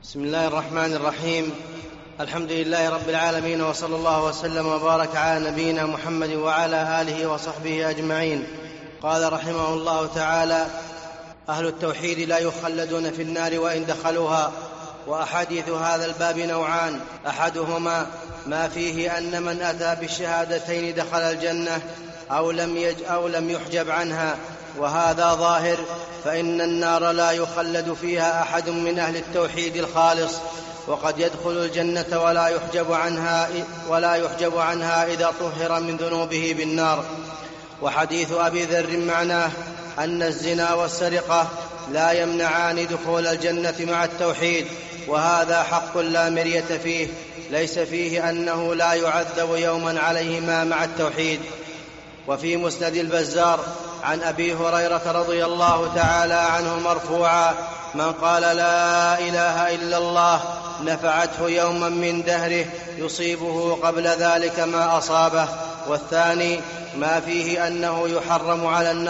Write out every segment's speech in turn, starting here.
بسم الله الرحمن الرحيم. الحمد لله رب العالمين، وصلى الله وسلم وبارك على نبينا محمد وعلى آله وصحبه أجمعين. قال رحمه الله تعالى: أهل التوحيد لا يخلدون في النار وإن دخلوها. وأحاديث هذا الباب نوعان: أحدهما ما فيه أن من أتى بالشهادتين دخل الجنة أو لم يحجب عنها، وهذا ظاهر، فإن النار لا يخلد فيها أحد من أهل التوحيد الخالص، وقد يدخل الجنة ولا يحجب عنها إذا طهر من ذنوبه بالنار. وحديث أبي ذر معناه أن الزنا والسرقة لا يمنعان دخول الجنة مع التوحيد، وهذا حق لا مرية فيه، ليس فيه أنه لا يعذب يوما عليهما مع التوحيد. وفي مسند البزار عن أبي هريرة رضي الله تعالى عنه مرفوعا: من قال لا إله إلا الله نفعته يوما من دهره يصيبه قبل ذلك ما أصابه. والثاني ما فيه أنه يحرم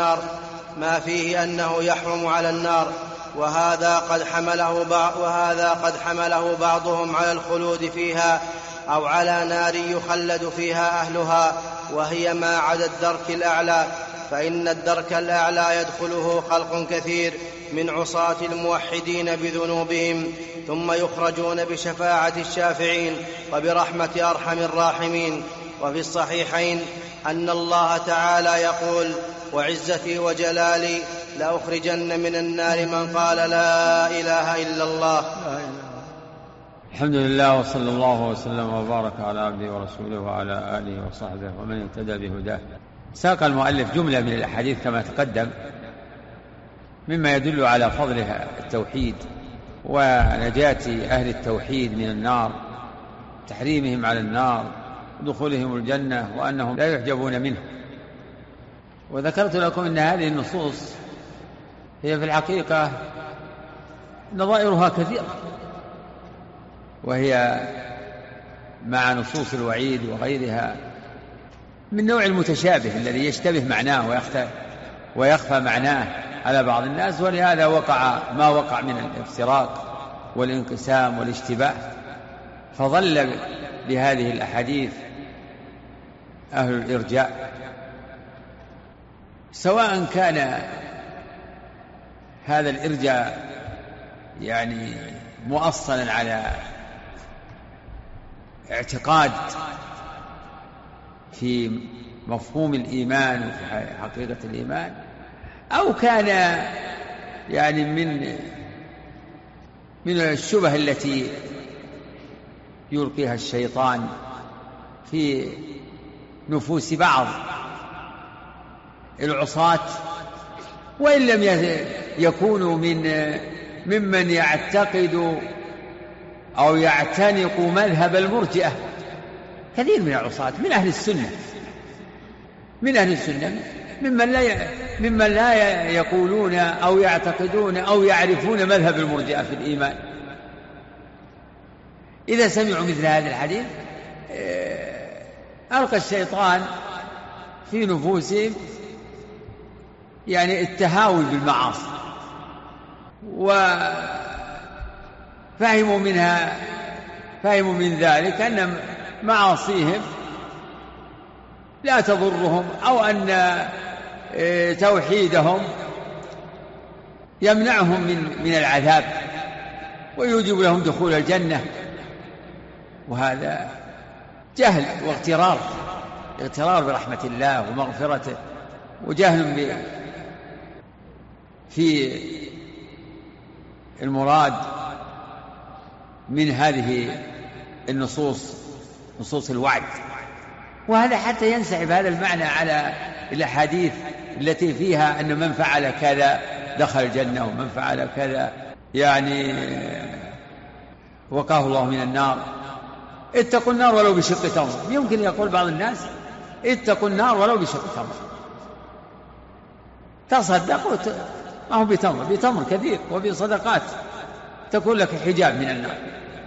على النار، وهذا قد حمله بعضهم على الخلود فيها أو على نار يخلد فيها أهلها، وهي ما عدا الدرك الأعلى، فإن الدرك الأعلى يدخله خلق كثير من عصاة الموحدين بذنوبهم، ثم يخرجون بشفاعة الشافعين وبرحمة أرحم الراحمين. وفي الصحيحين أن الله تعالى يقول: وعزتي وجلالي لأخرجن من النار من قال لا إله إلا الله. الحمد لله، وصلى الله وسلم وبارك على عبده ورسوله وعلى آله وصحبه ومن اهتدى بهداه. ساق المؤلف جملة من الأحاديث كما تقدم مما يدل على فضل التوحيد ونجاة أهل التوحيد من النار، تحريمهم على النار، دخولهم الجنة، وأنهم لا يحجبون منه. وذكرت لكم أن هذه النصوص هي في الحقيقة نظائرها كثيرة، وهي مع نصوص الوعيد وغيرها من نوع المتشابه الذي يشتبه معناه ويخفى معناه على بعض الناس، ولهذا وقع ما وقع من الافتراق والانقسام والاشتباه. فظل بهذه الأحاديث أهل الإرجاء، سواء كان هذا الإرجاء يعني مؤصلا على اعتقاد في مفهوم الإيمان وفي حقيقة الإيمان، أو كان يعني من الشبه التي يلقيها الشيطان في نفوس بعض العصاة، وإن لم يكونوا ممن يعتقد أو يعتنق مذهب المرجئة. كثير من العصاة من أهل السنة ممن لا يقولون أو يعتقدون أو يعرفون مذهب المرجئة في الإيمان. إذا سمعوا مثل هذا الحديث ألقى الشيطان في نفوسهم يعني التهاون بالمعاصي، وفهموا من ذلك أن معاصيهم لا تضرهم، أو أن توحيدهم يمنعهم من العذاب ويوجب لهم دخول الجنة. وهذا جهل واغترار برحمة الله ومغفرته، وجهل في المراد من هذه النصوص، نصوص الوعد. وهذا حتى ينسحب هذا المعنى على الأحاديث التي فيها أن من فعل كذا دخل الجنة، ومن فعل كذا يعني وقاه الله من النار. اتقوا النار ولو بشق تمر. يمكن يقول بعض الناس اتقوا النار ولو بشق تمر، تصدق ما هو بتمر كثير، وبصدقات تكون لك حجاب من النار.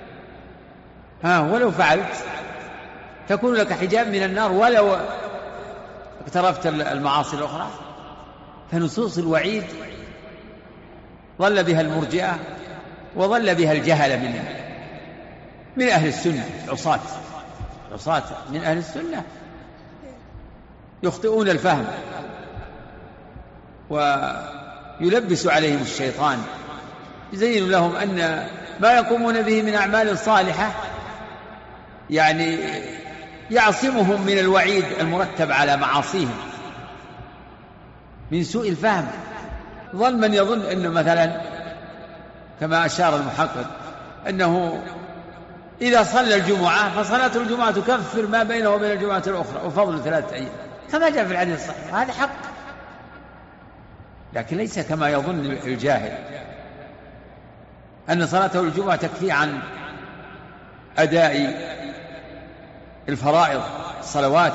ولو فعلت تكون لك حجاب من النار ولو اقترفت المعاصي الأخرى. فنصوص الوعيد ظل بها المرجئة وظل بها الجهل من أهل السنة، عصاة من أهل السنة يخطئون الفهم ويلبس عليهم الشيطان، يزين لهم أن ما يقومون به من أعمال صالحة يعني يعصمهم من الوعيد المرتب على معاصيهم من سوء الفهم. ظل من يظن أنه مثلا كما أشار المحقق أنه إذا صلى الجمعة فصلاة الجمعة تكفر ما بينه وبين الجمعة الأخرى وفضل 3 أيام، كما جاء في الحديث الصحيح، هذا حق، لكن ليس كما يظن الجاهل أن صلاته الجمعة تكفي عن أداء الفرائض الصلوات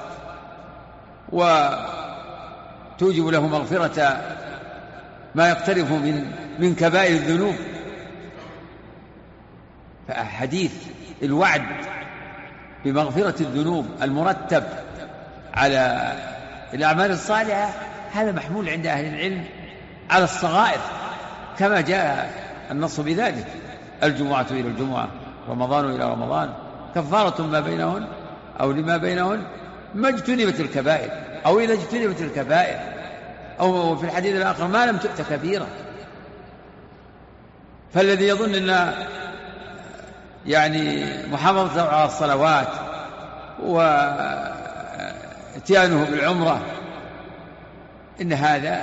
وتوجب له مغفرة ما يقترف من كبائر الذنوب. فحديث الوعد بمغفرة الذنوب المرتب على الأعمال الصالحة هذا محمول عند أهل العلم على الصغائر كما جاء النص بذلك: الجمعة إلى الجمعة، رمضان إلى رمضان، كفارة ما بينهن أو لما بينهن ما اجتنبت الكبائر أو إذا اجتنبت الكبائر، أو في الحديث الآخر ما لم تؤت كبيرة. فالذي يظن أن يعني محافظته على الصلوات واتيانه بالعمرة إن هذا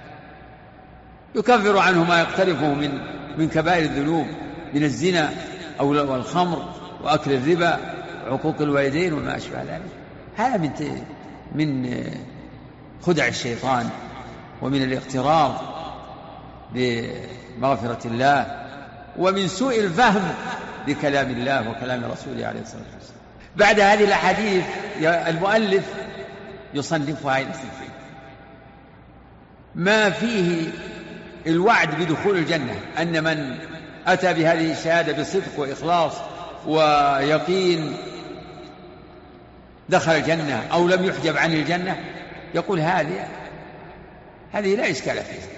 يكفر عنه ما يقترفه من كبائر الذنوب من الزنا أو الخمر وأكل الربا وعقوق الوالدين وما أشبه ذلك. هذا من خدع الشيطان ومن الاغترار بمغفرة الله ومن سوء الفهم بكلام الله وكلام رسوله عليه الصلاة والسلام. بعد هذه الأحاديث المؤلف يصنفها إلى صنفين: ما فيه الوعد بدخول الجنة، أن من أتى بهذه الشهادة بصدق وإخلاص ويقين دخل الجنة أو لم يحجب عن الجنة، يقول هذه لا إشكال فيها،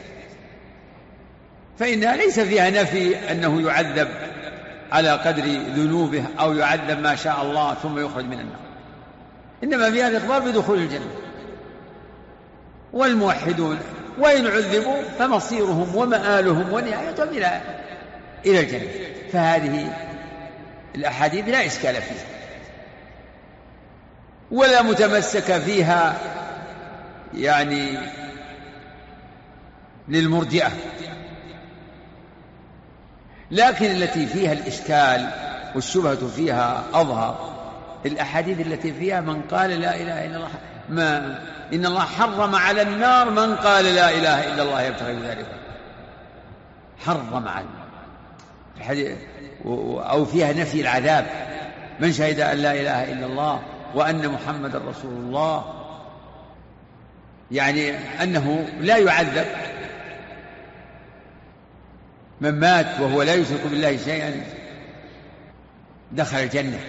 فإنها ليس فيها نفي أنه يعذب على قدر ذنوبه أو يعذب ما شاء الله ثم يخرج من النار، إنما فيها الإخبار بدخول الجنة. والموحدون وإن عذبوا فمصيرهم ومآلهم ونهايتهم إلى الجنة. فهذه الأحاديث لا إشكال فيها ولا متمسك فيها يعني للمرجئة. لكن التي فيها الإشكال والشبهة فيها أظهر الأحاديث التي فيها من قال لا إله إلا الله، إن الله حرم على النار من قال لا إله إلا الله يبتغي بذلك، حرم على الحديث، أو فيها نفي العذاب: من شهد أن لا إله إلا الله وأن محمد رسول الله، يعني أنه لا يعذب من مات وهو لا يشرك بالله شيئا دخل الجنة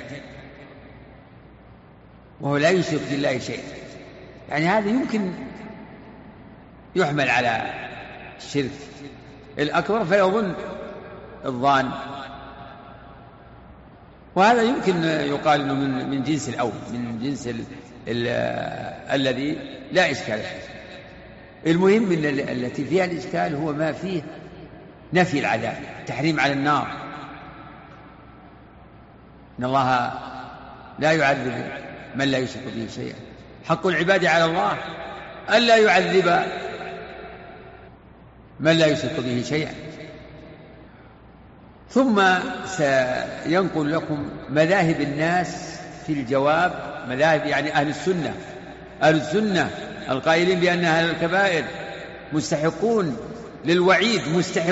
وهو لا يشرك بالله شيئا. يعني هذا يمكن يحمل على الشرك الأكبر فيظن الظان، وهذا يمكن يقال إنه من جنس الأول، من جنس الذي لا إشكال فيه. المهم إن التي فيها الإشكال هو ما فيه نفي العذاب، تحريم على النار، إن الله لا يعذب من لا يشرك به شيئا، حق العباد على الله ألا يعذب من لا يشرك به شيئا. ثم سينقل لكم مذاهب الناس في الجواب، مذاهب يعني أهل السنة القائلين بأن أهل الكبائر مستحقون للوعيد،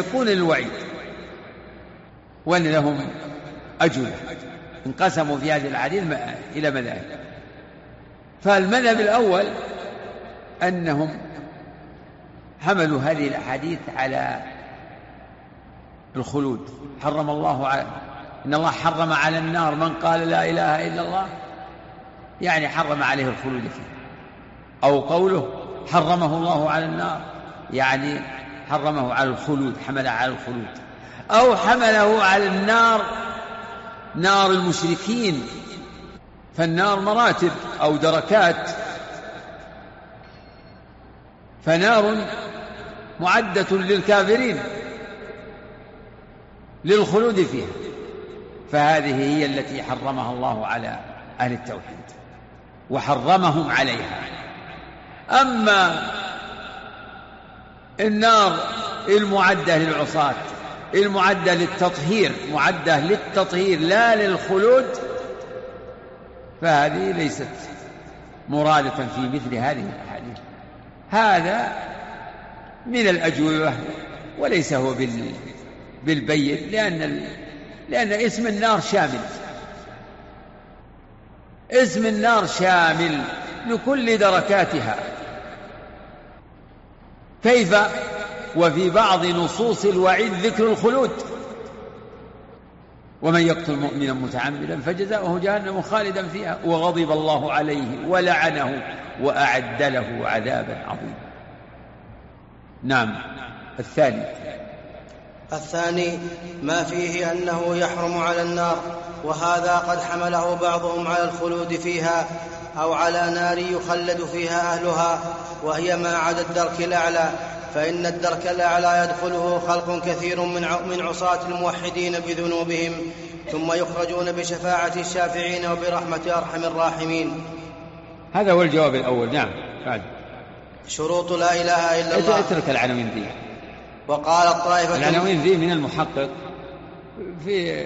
وأن لهم أجوبة. انقسموا في هذه الحديث إلى مذاهب. فالمذهب الأول أنهم حملوا هذه الأحاديث على الخلود، إن الله حرم على النار من قال لا إله إلا الله، يعني حرم عليه الخلود فيه. أو قوله حرمه الله على النار، يعني حرمه على الخلود، حمل على الخلود. أو حمله على النار، نار المشركين، فالنار مراتب أو دركات، فنار معدة للكافرين للخلود فيها، فهذه هي التي حرمها الله على أهل التوحيد وحرمهم عليها. أما النار المعدة للعصاة، المعدة للتطهير، معدة للتطهير لا للخلود، فهذه ليست مرادة في مثل هذه الأحاديث. هذا من الأجوبة وليس هو بالبين، لأن اسم النار شامل، اسم النار شامل لكل دركاتها. كيف وفي بعض نصوص الوعيد ذكر الخلود؟ ومن يقتل مؤمنا متعمدا فجزاؤه جهنم خالدا فيها وغضب الله عليه ولعنه وأعد له عذابا عظيما. نعم. الثاني ما فيه أنه يحرم على النار، وهذا قد حمله بعضهم على الخلود فيها أو على نار يخلد فيها أهلها، وهي ما عدا الدرك الأعلى، فإن الدرك الأعلى يدخله خلق كثير من عصاة الموحدين بذنوبهم، ثم يخرجون بشفاعة الشافعين وبرحمة أرحم الراحمين. هذا هو الجواب الأول. نعم. شروط لا إله إلا الله. اترك العناوين ذي. وقال الطائفة، العناوين ذي من المحقق في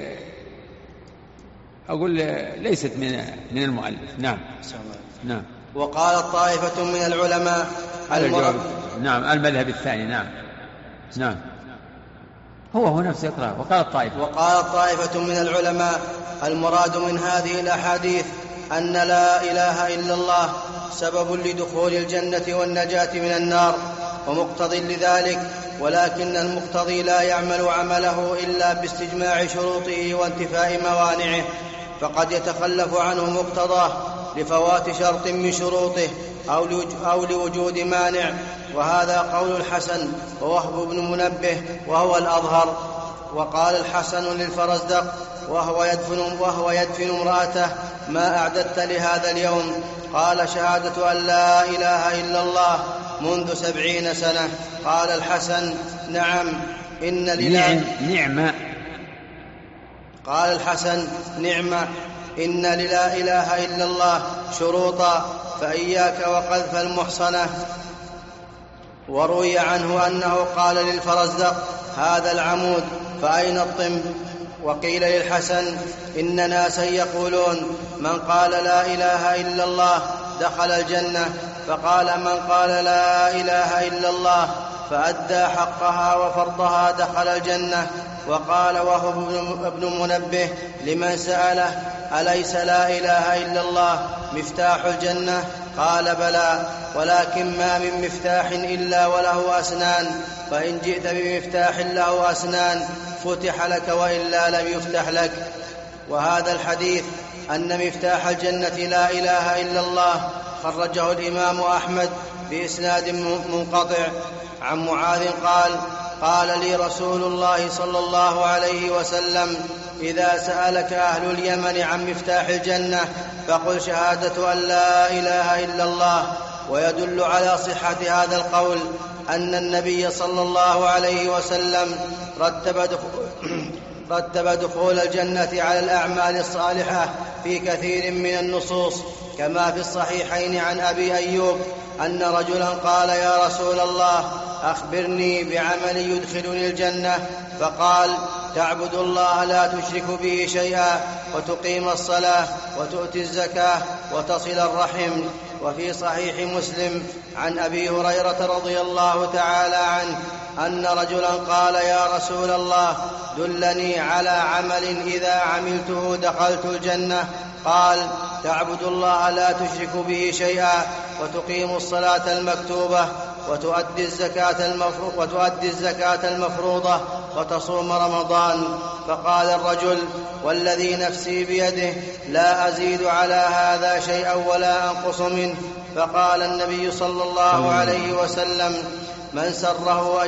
أقول ليست من المؤلف. نعم. نعم. وقال الطائفة من العلماء نعم المذهب الثاني. نعم. نعم هو نفسه يقرأ. وقال الطائفة من العلماء المراد من هذه الأحاديث أن لا إله إلا الله سبب لدخول الجنة والنجاة من النار ومقتضي لذلك، ولكن المقتضي لا يعمل عمله إلا باستجماع شروطه وانتفاء موانعه، فقد يتخلف عنه مقتضاه لفوات شرط من شروطه أو لوجود مانع، وهذا قول الحسن ووهب بن منبه وهو الأظهر. وقال الحسن للفرزدق وهو يدفن امرأته: ما أعددت لهذا اليوم؟ قال: شهادة أن لا إله إلا الله منذ 70 سنة. قال الحسن: نعم إن نعمة. قال الحسن: نعمة إن لا إله إلا الله شروطا، فإياك وقذف المحصنة. وروي عنه أنه قال للفرزدق: هذا العمود فأين الطنب؟ وقيل للحسن: إن ناسا يقولون من قال لا إله إلا الله دخل الجنة، فقال: من قال لا إله إلا الله فأدى حقها وفرضها دخل الجنة. وقال وهب بن منبه لمن سأله: أليس لا إله إلا الله مفتاح الجنة؟ قال: بلى، ولكن ما من مفتاح إلا وله أسنان، فإن جئت بمفتاح له أسنان فتح لك وإلا لم يفتح لك. وهذا الحديث أن مفتاح الجنة لا إله إلا الله خرجه الإمام أحمد بإسناد منقطع عن معاذ قال: قال لي رسول الله صلى الله عليه وسلم: إذا سألك أهل اليمن عن مفتاح الجنة فقل شهادة أن لا إله إلا الله. ويدل على صحة هذا القول أن النبي صلى الله عليه وسلم رتب دخول الجنة على الأعمال الصالحة في كثير من النصوص، كما في الصحيحين عن أبي أيوب أن رجلا قال: يا رسول الله أخبرني بعمل يدخلني الجنة. فقال: تعبد الله لا تشرك به شيئا، وتقيم الصلاة، وتؤتي الزكاة، وتصل الرحم. وفي صحيح مسلم عن أبي هريرة رضي الله تعالى عنه أن رجلا قال: يا رسول الله دلني على عمل إذا عملته دخلت الجنة. قال: تعبد الله لا تشرك به شيئا، وتقيم الصلاة المكتوبة، وتؤدي الزكاة المفروضة، وتصوم رمضان. فقال الرجل: والذي نفسي بيده لا أزيد على هذا شيئا ولا أنقص منه. فقال النبي صلى الله عليه وسلم: من سره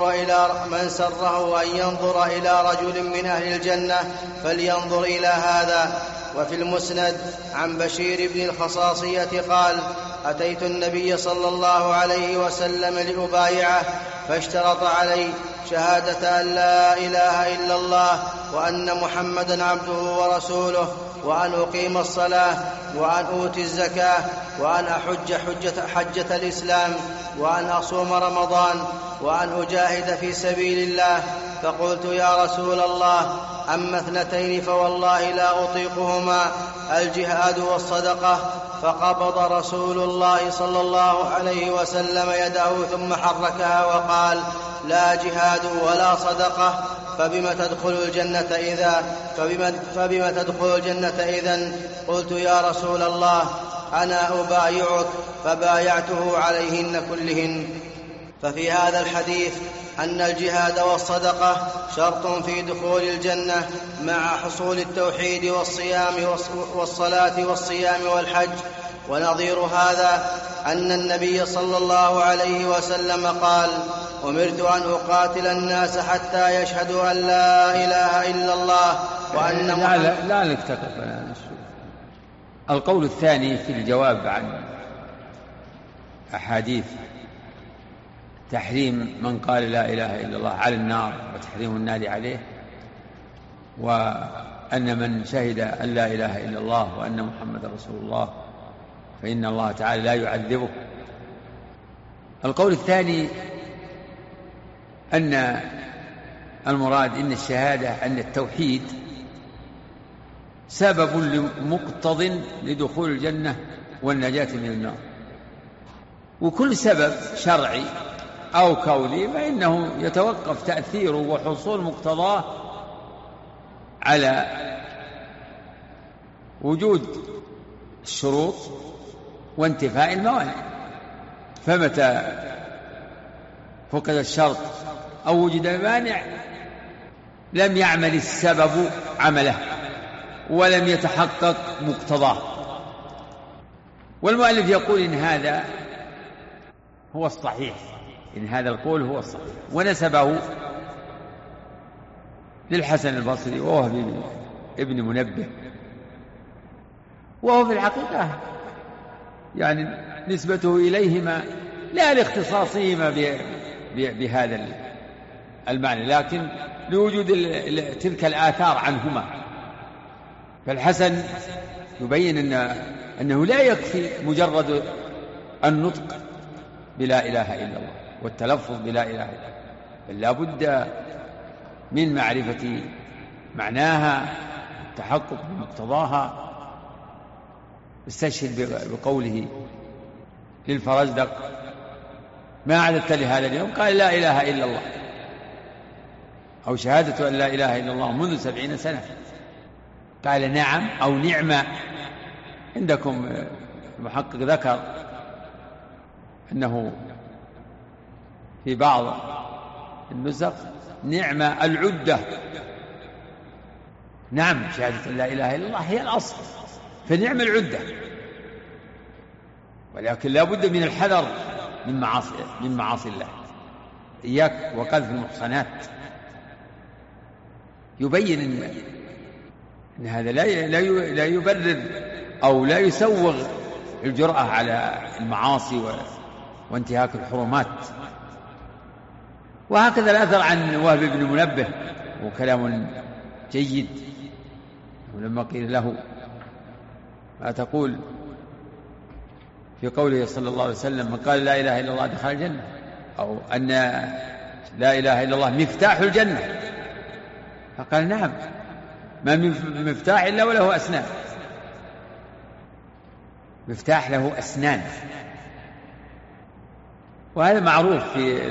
أن ينظر إلى رجل من أهل الجنة فلينظر إلى هذا. وفي المسند عن بشير بن الخصاصية قال: أتيت النبي صلى الله عليه وسلم لأبايعه فاشترط علي شهادة أن لا إله إلا الله وأن محمدا عبده ورسوله، وأن أقيم الصلاة، وأن أوتي الزكاة، وأن أحج حجة الإسلام، وأن أصوم رمضان، وأن أجاهد في سبيل الله. فقلت: يا رسول الله، أما اثنتين فوالله لا أطيقهما، الجهاد والصدقة. فقبض رسول الله صلى الله عليه وسلم يده ثم حركها وقال: لا جهاد ولا صدقة، فبم تدخل الجنة إذن؟ قلت: يا رسول الله، أنا أبايعك. فبايعته عليهن كلهن. ففي هذا الحديث أن الجهاد والصدقة شرط في دخول الجنة مع حصول التوحيد والصلاة والصيام والحج. ونظير هذا أن النبي صلى الله عليه وسلم قال: أمرت أن أقاتل الناس حتى يشهدوا أن لا إله إلا الله وأن محمد. لا نكتفي. القول الثاني في الجواب عن أحاديث تحريم من قال لا إله إلا الله على النار وتحريم النار عليه، وأن من شهد أن لا إله إلا الله وأن محمد رسول الله فإن الله تعالى لا يعذبه. القول الثاني أن المراد إن الشهادة أن التوحيد سبب مقتض لدخول الجنة والنجاة من النار، وكل سبب شرعي أو كوني فإنه يتوقف تأثيره وحصول مقتضاه على وجود الشروط وانتفاء الموانع. فمتى فقد الشرط أو وجد المانع لم يعمل السبب عمله ولم يتحقق مقتضاه. والمؤلف يقول إن هذا هو الصحيح، إن هذا القول هو الصحيح، ونسبه للحسن البصري ووهب ابن منبه، وهو في الحقيقة يعني نسبته إليهما لا لاختصاصهما بهذا المعنى، لكن لوجود تلك الآثار عنهما. فالحسن يبين أنه لا يكفي مجرد النطق بلا إله إلا الله والتلفظ بلا إله إلا الله، بل لا بد من معرفة معناها، التحقق بمقتضاها. استشهد بقوله للفرزدق: ما أعددت لهذا اليوم؟ قال: لا إله إلا الله، أو شهادة أن لا إله إلا الله منذ 70 سنة. قال: نعم أو نعمة. عندكم المحقق ذكر أنه في بعض النسخ نعمة العدة. نعم، شهادة أن لا إله إلا الله هي الأصل، فنعم العدة، ولكن لا بد من الحذر من معاصي الله. إياك وقذف المحصنات. يبين أن هذا لا يبرر أو لا يسوغ الجرأة على المعاصي وانتهاك الحرمات. وهكذا الأثر عن وهب بن منبه، وكلام جيد، ولما قيل له: ما تقول في قوله صلى الله عليه وسلم: من قال لا إله إلا الله دخل الجنة، أو أن لا إله إلا الله مفتاح الجنة؟ فقال: نعم، ما من مفتاح إلا وله أسنان. مفتاح له أسنان، وهذا معروف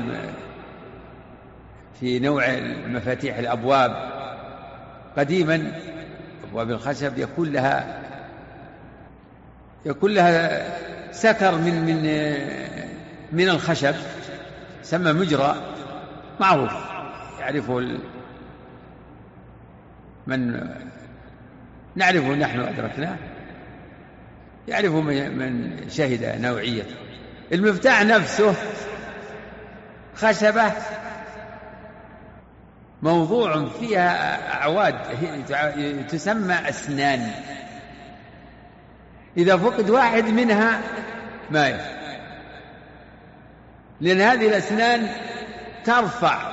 في نوع المفاتيح الأبواب. قديما أبواب الخشب يكون لها سكر من الخشب، سمى مجرى، معروف يعرفه من نعرفه نحن أدركناه، يعرفه من شهد نوعيته. المفتاح نفسه خشبة موضوع فيها أعواد تسمى أسنان، إذا فقد واحد منها مات، لأن هذه الأسنان ترفع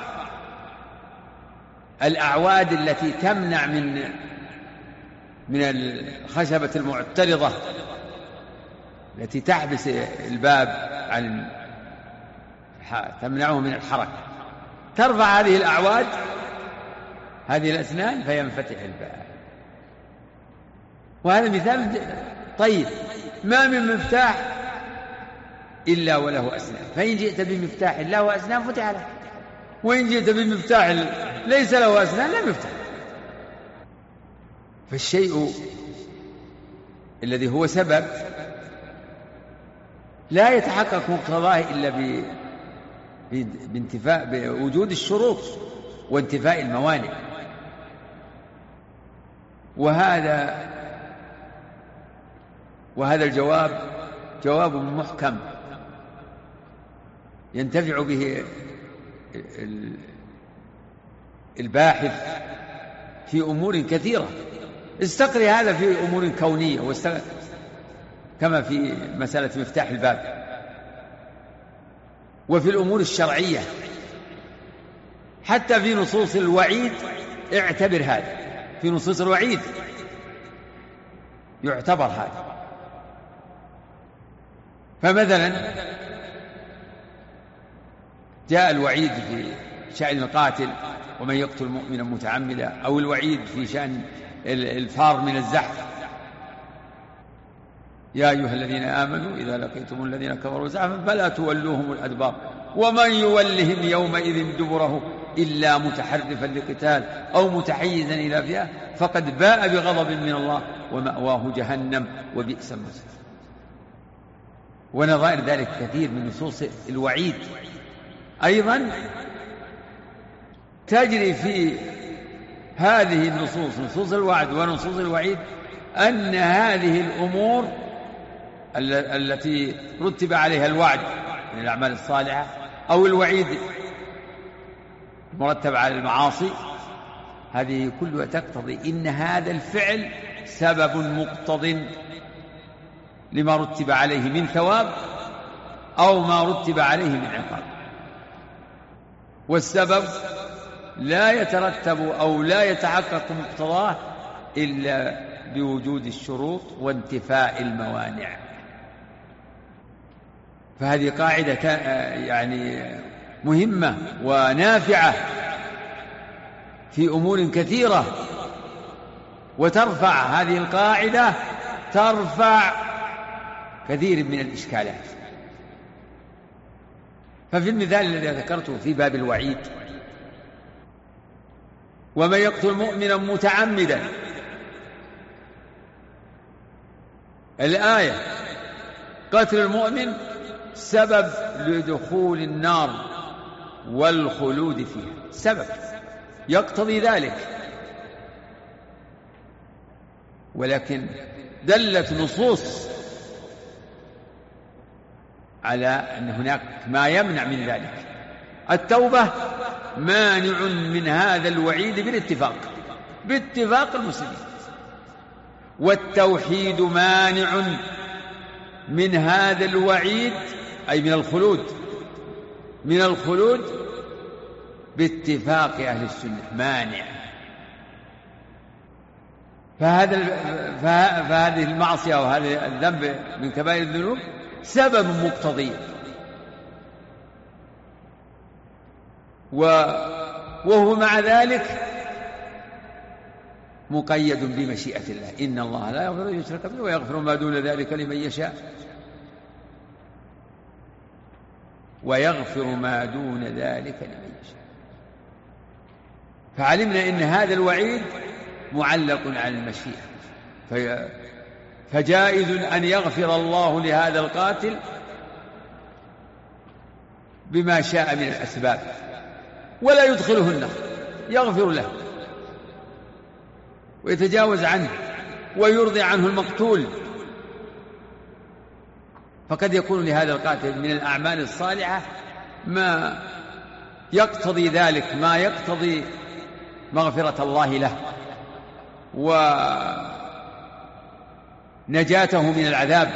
الأعواد التي تمنع من الخشبة المعترضة التي تحبس الباب عن تمنعه من الحركة، ترفع هذه الأعواد هذه الأسنان فينفتح الباب. وهذا مثال طيب. ما من مفتاح إلا وله أسنان، فإن جئت بمفتاح له أسنان فتح له، وإن جئت بمفتاح ليس له أسنان لم يفتح. فالشيء الذي هو سبب لا يتحقق مقتضاه إلا بانتفاء بوجود الشروط وانتفاء الموانع. وهذا الجواب جواب محكم ينتفع به الباحث في أمور كثيرة. استقري هذا في أمور كونية كما في مسألة مفتاح الباب، وفي الأمور الشرعية، حتى في نصوص الوعيد اعتبر هذا، في نصوص الوعيد يعتبر هذا. فمثلا جاء الوعيد في شأن القاتل ومن يقتل مؤمنا متعمدا، أو الوعيد في شأن الفار من الزحف، يا أيها الذين آمنوا إذا لقيتم الذين كفروا زحفا فلا تولوهم الأدبار ومن يولهم يومئذ دبره إلا متحرفا لقتال أو متحيزا إلى فئة فقد باء بغضب من الله ومأواه جهنم وبئس المصير. ونظائر ذلك كثير من نصوص الوعيد. أيضا تجري في هذه النصوص، نصوص الوعد ونصوص الوعيد، أن هذه الأمور التي رتب عليها الوعد من الأعمال الصالحة أو الوعيد مرتب على المعاصي، هذه كلها تقتضي إن هذا الفعل سبب مقتض لما رتب عليه من ثواب أو ما رتب عليه من عقاب. والسبب لا يترتب أو لا يتحقق مقتضاه إلا بوجود الشروط وانتفاء الموانع. فهذه قاعدة يعني مهمة ونافعة في أمور كثيرة، وترفع هذه القاعدة ترفع كثير من الإشكالات. ففي المثال الذي ذكرته في باب الوعيد، ومن يقتل مؤمنا متعمدا، الآية قتل المؤمن سبب لدخول النار والخلود فيها، سبب يقتضي ذلك، ولكن دلت نصوص على أن هناك ما يمنع من ذلك. التوبة مانع من هذا الوعيد باتفاق المسلمين، والتوحيد مانع من هذا الوعيد أي من الخلود باتفاق أهل السنة، مانع. فهذه المعصية وهذا الذنب من كبائر الذنوب سبب مقتضي، وهو مع ذلك مقيد بمشيئة الله. إن الله لا يغفر أن يشرك به ويغفر ما دون ذلك لمن يشاء، ويغفر ما دون ذلك لمن يشاء. فعلمنا إن هذا الوعيد معلق على المشيئة، فجائز أن يغفر الله لهذا القاتل بما شاء من الأسباب ولا يدخله النار، يغفر له ويتجاوز عنه ويرضي عنه المقتول. فقد يكون لهذا القاتل من الأعمال الصالحة ما يقتضي ذلك ما يقتضي مغفرة الله له ونجاته من العذاب.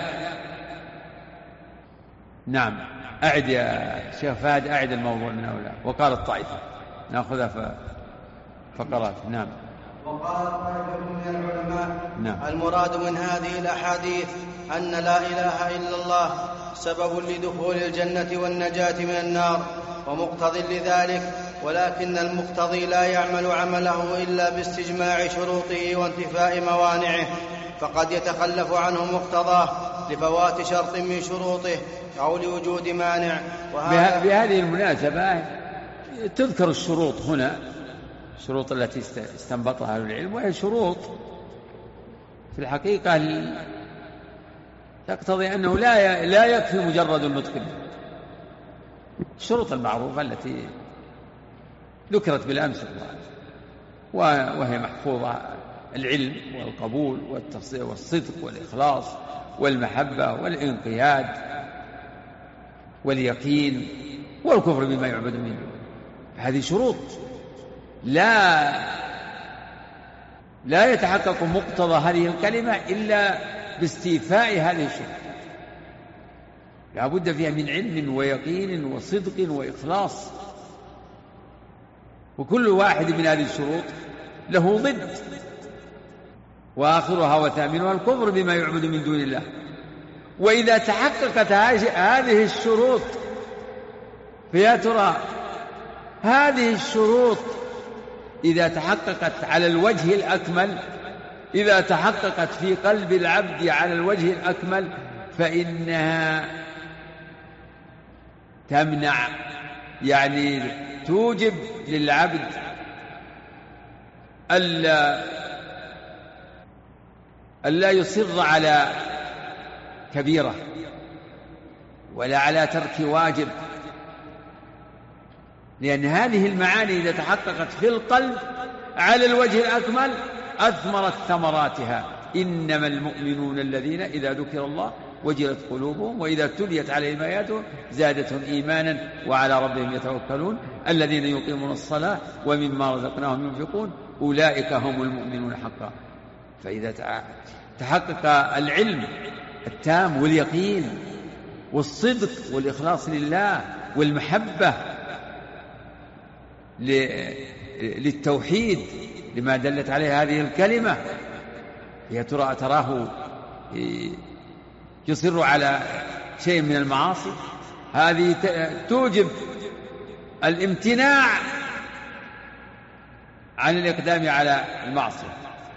نعم. أعد يا شيخ فهد، أعد الموضوع من أولى. وقال الطائفة، نأخذها فقرات. نعم. وقال طائفة من العلماء نعم. المراد من هذه الأحاديث أن لا إله إلا الله سبب لدخول الجنة والنجاة من النار ومقتضي لذلك، ولكن المقتضي لا يعمل عمله إلا باستجماع شروطه وانتفاء موانعه، فقد يتخلف عنه مقتضاه لفوات شرط من شروطه أو لوجود مانع. بهذه المناسبة تذكر الشروط هنا، الشروط التي استنبطها أهل العلم، وهي شروط في الحقيقة تقتضي أنه لا يكفي مجرد النطق به. الشروط المعروفة التي ذكرت بالأمس وهي محفوظة: العلم والقبول والصدق والإخلاص والمحبة والانقياد واليقين والكفر بما يعبد من دونه. هذه شروط لا يتحقق مقتضى هذه الكلمة إلا باستيفاء هذه الشروط. لا بد فيها من علم ويقين وصدق وإخلاص، وكل واحد من هذه الشروط له ضد، وآخرها وثامنها الكفر بما يعبد من دون الله. وإذا تحققت هذه الشروط، فيا ترى هذه الشروط إذا تحققت على الوجه الأكمل، إذا تحققت في قلب العبد على الوجه الأكمل، فإنها تمنع، يعني توجب للعبد ألا يصر على كبيرة ولا على ترك واجب، لأن هذه المعاني إذا تحققت في القلب على الوجه الأكمل أثمرت ثمراتها. إنما المؤمنون الذين إذا ذكر الله وجلت قلوبهم وإذا تليت عليهم آياته زادتهم إيمانا وعلى ربهم يتوكلون الذين يقيمون الصلاة ومما رزقناهم ينفقون أولئك هم المؤمنون حقا. فإذا تحقق العلم التام واليقين والصدق والإخلاص لله والمحبة للتوحيد لما دلت عليه هذه الكلمة، هي تراه يصر على شيء من المعاصي، هذه توجب الامتناع عن الإقدام على المعصية.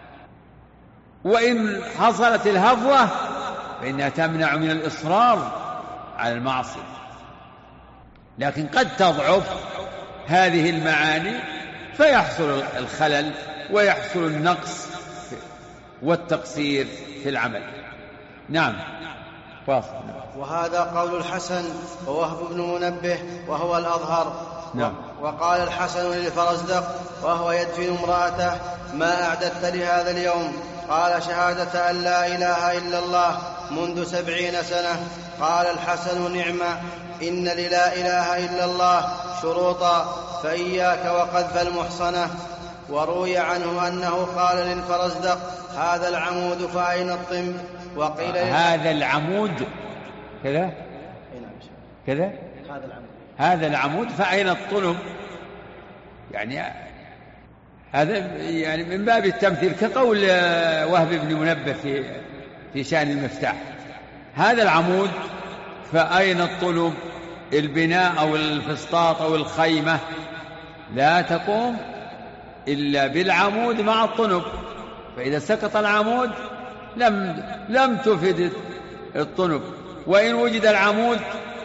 وإن حصلت الهفوة فإنها تمنع من الإصرار على المعصية. لكن قد تضعف هذه المعاني فيحصل الخلل ويحصل النقص والتقصير في العمل. نعم. واصل. وهذا قول الحسن ووهب بن منبه وهو الأظهر. نعم. وقال الحسن للفرزدق وهو يدفن امرأته: ما أعددت لهذا اليوم؟ قال: شهادة أن لا إله إلا الله منذ 70 سنة. قال الحسن: نعم، إن للا إله إلا الله شروطا، فإياك وقذف المحصنة. وروي عنه أنه قال للفرزدق: هذا العمود فأين الطنب؟ وقيل هذا العمود كذا كذا، هذا العمود فأين الطنب؟ يعني هذا يعني من باب التمثيل، كقول وهب بن منبه في شأن المفتاح: هذا العمود فأين الطنب؟ البناء أو الفسطاط أو الخيمة لا تقوم إلا بالعمود مع الطنب، فإذا سقط العمود لم تفد الطنب. وإن وجد العمود،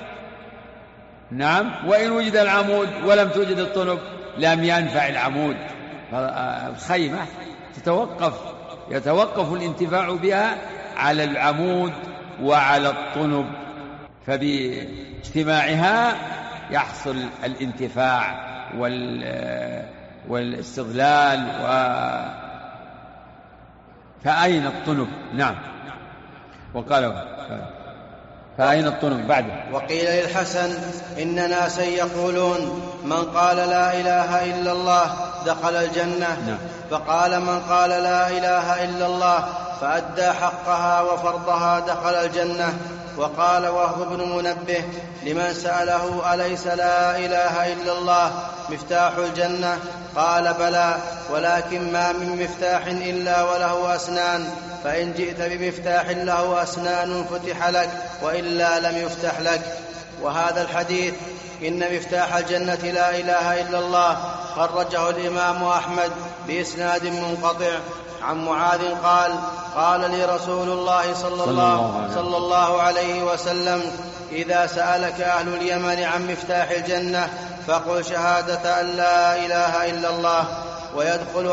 نعم، وإن وجد العمود ولم توجد الطنب لم ينفع العمود. الخيمة يتوقف الانتفاع بها على العمود وعلى الطنب، فباجتماعها يحصل الانتفاع والاستظلال. فأين الطنب؟ نعم. وقال فأين الطنب بعده؟ وقيل للحسن إن ناسا يقولون من قال لا إله إلا الله دخل الجنة. نعم. فقال من قال لا إله إلا الله فأدى حقها وفرضها دخل الجنة. وقال وهب بن منبه لمن سأله أليس لا إله إلا الله مفتاح الجنة؟ قال بلى، ولكن ما من مفتاح إلا وله أسنان، فإن جئت بمفتاح له أسنان فتح لك، وإلا لم يفتح لك. وهذا الحديث إن مفتاح الجنة لا إله إلا الله خرجه الإمام أحمد بإسناد منقطع عن معاذ قال قال لي رسول الله صلى الله عليه وسلم إذا سألك أهل اليمن عن مفتاح الجنة فقل شهادة أن لا إله إلا الله. ويدل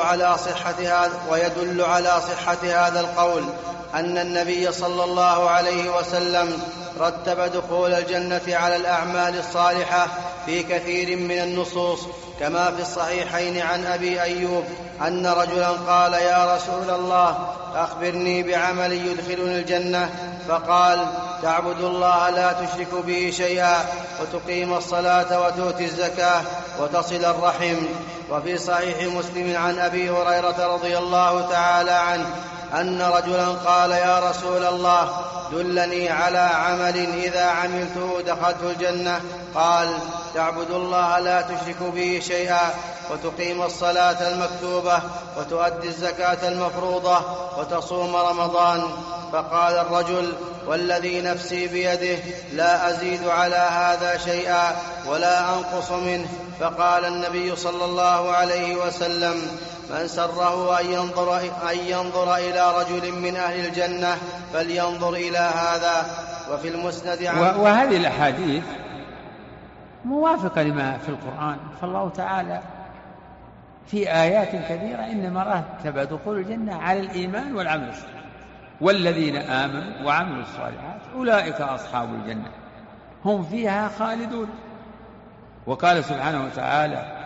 على صحة هذا القول أن النبي صلى الله عليه وسلم رتب دخول الجنة على الأعمال الصالحة في كثير من النصوص، كما في الصحيحين عن أبي أيوب أن رجلا قال يا رسول الله أخبرني بعمل يدخلني الجنة، فقال تعبد الله لا تشرك به شيئا وتقيم الصلاة وتؤتي الزكاة وتصل الرحم. وفي صحيح مسلم عن أبي هريرة رضي الله تعالى عنه أن رجلا قال يا رسول الله دلني على عمل إذا عملته دخلت الجنة. قال تعبد الله لا تشرك به شيئا وتقيم الصلاة المكتوبة وتؤدي الزكاة المفروضة وتصوم رمضان. فقال الرجل والذي نفسي بيده لا أزيد على هذا شيئا ولا أنقص منه. فقال النبي صلى الله عليه وسلم من سره أن ينظر إلى رجل من أهل الجنة فلينظر إلى هذا. وفي المسند وهذه الأحاديث موافقة لما في القرآن، فالله تعالى في آيات كثيرة إنما رتب دخول الجنة على الإيمان والعمل الصالح، والذين آمنوا وعملوا الصالحات أولئك أصحاب الجنة هم فيها خالدون. وقال سبحانه وتعالى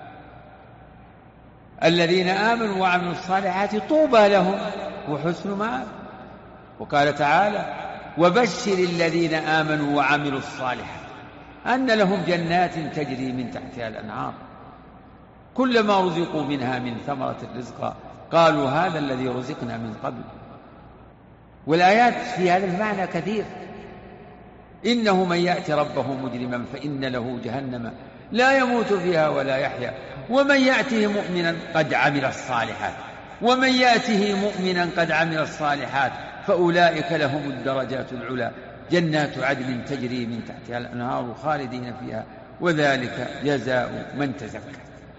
الذين آمنوا وعملوا الصالحات طوبى لهم وحسن مآب. وقال تعالى وبشر الذين آمنوا وعملوا الصالحات أن لهم جنات تجري من تحتها الأنهار كلما رزقوا منها من ثمرة الرزق قالوا هذا الذي رزقنا من قبل. والآيات في هذا المعنى كثير. إنه من يأتي ربه مجرما فإن له جهنم لا يموت فيها ولا يحيا ومن يأته مؤمنا قد عمل الصالحات ومن يأته مؤمنا قد عمل الصالحات فأولئك لهم الدرجات العلى جنات عدن تجري من تحتها الأنهار خالدين فيها وذلك جزاء من تزكى.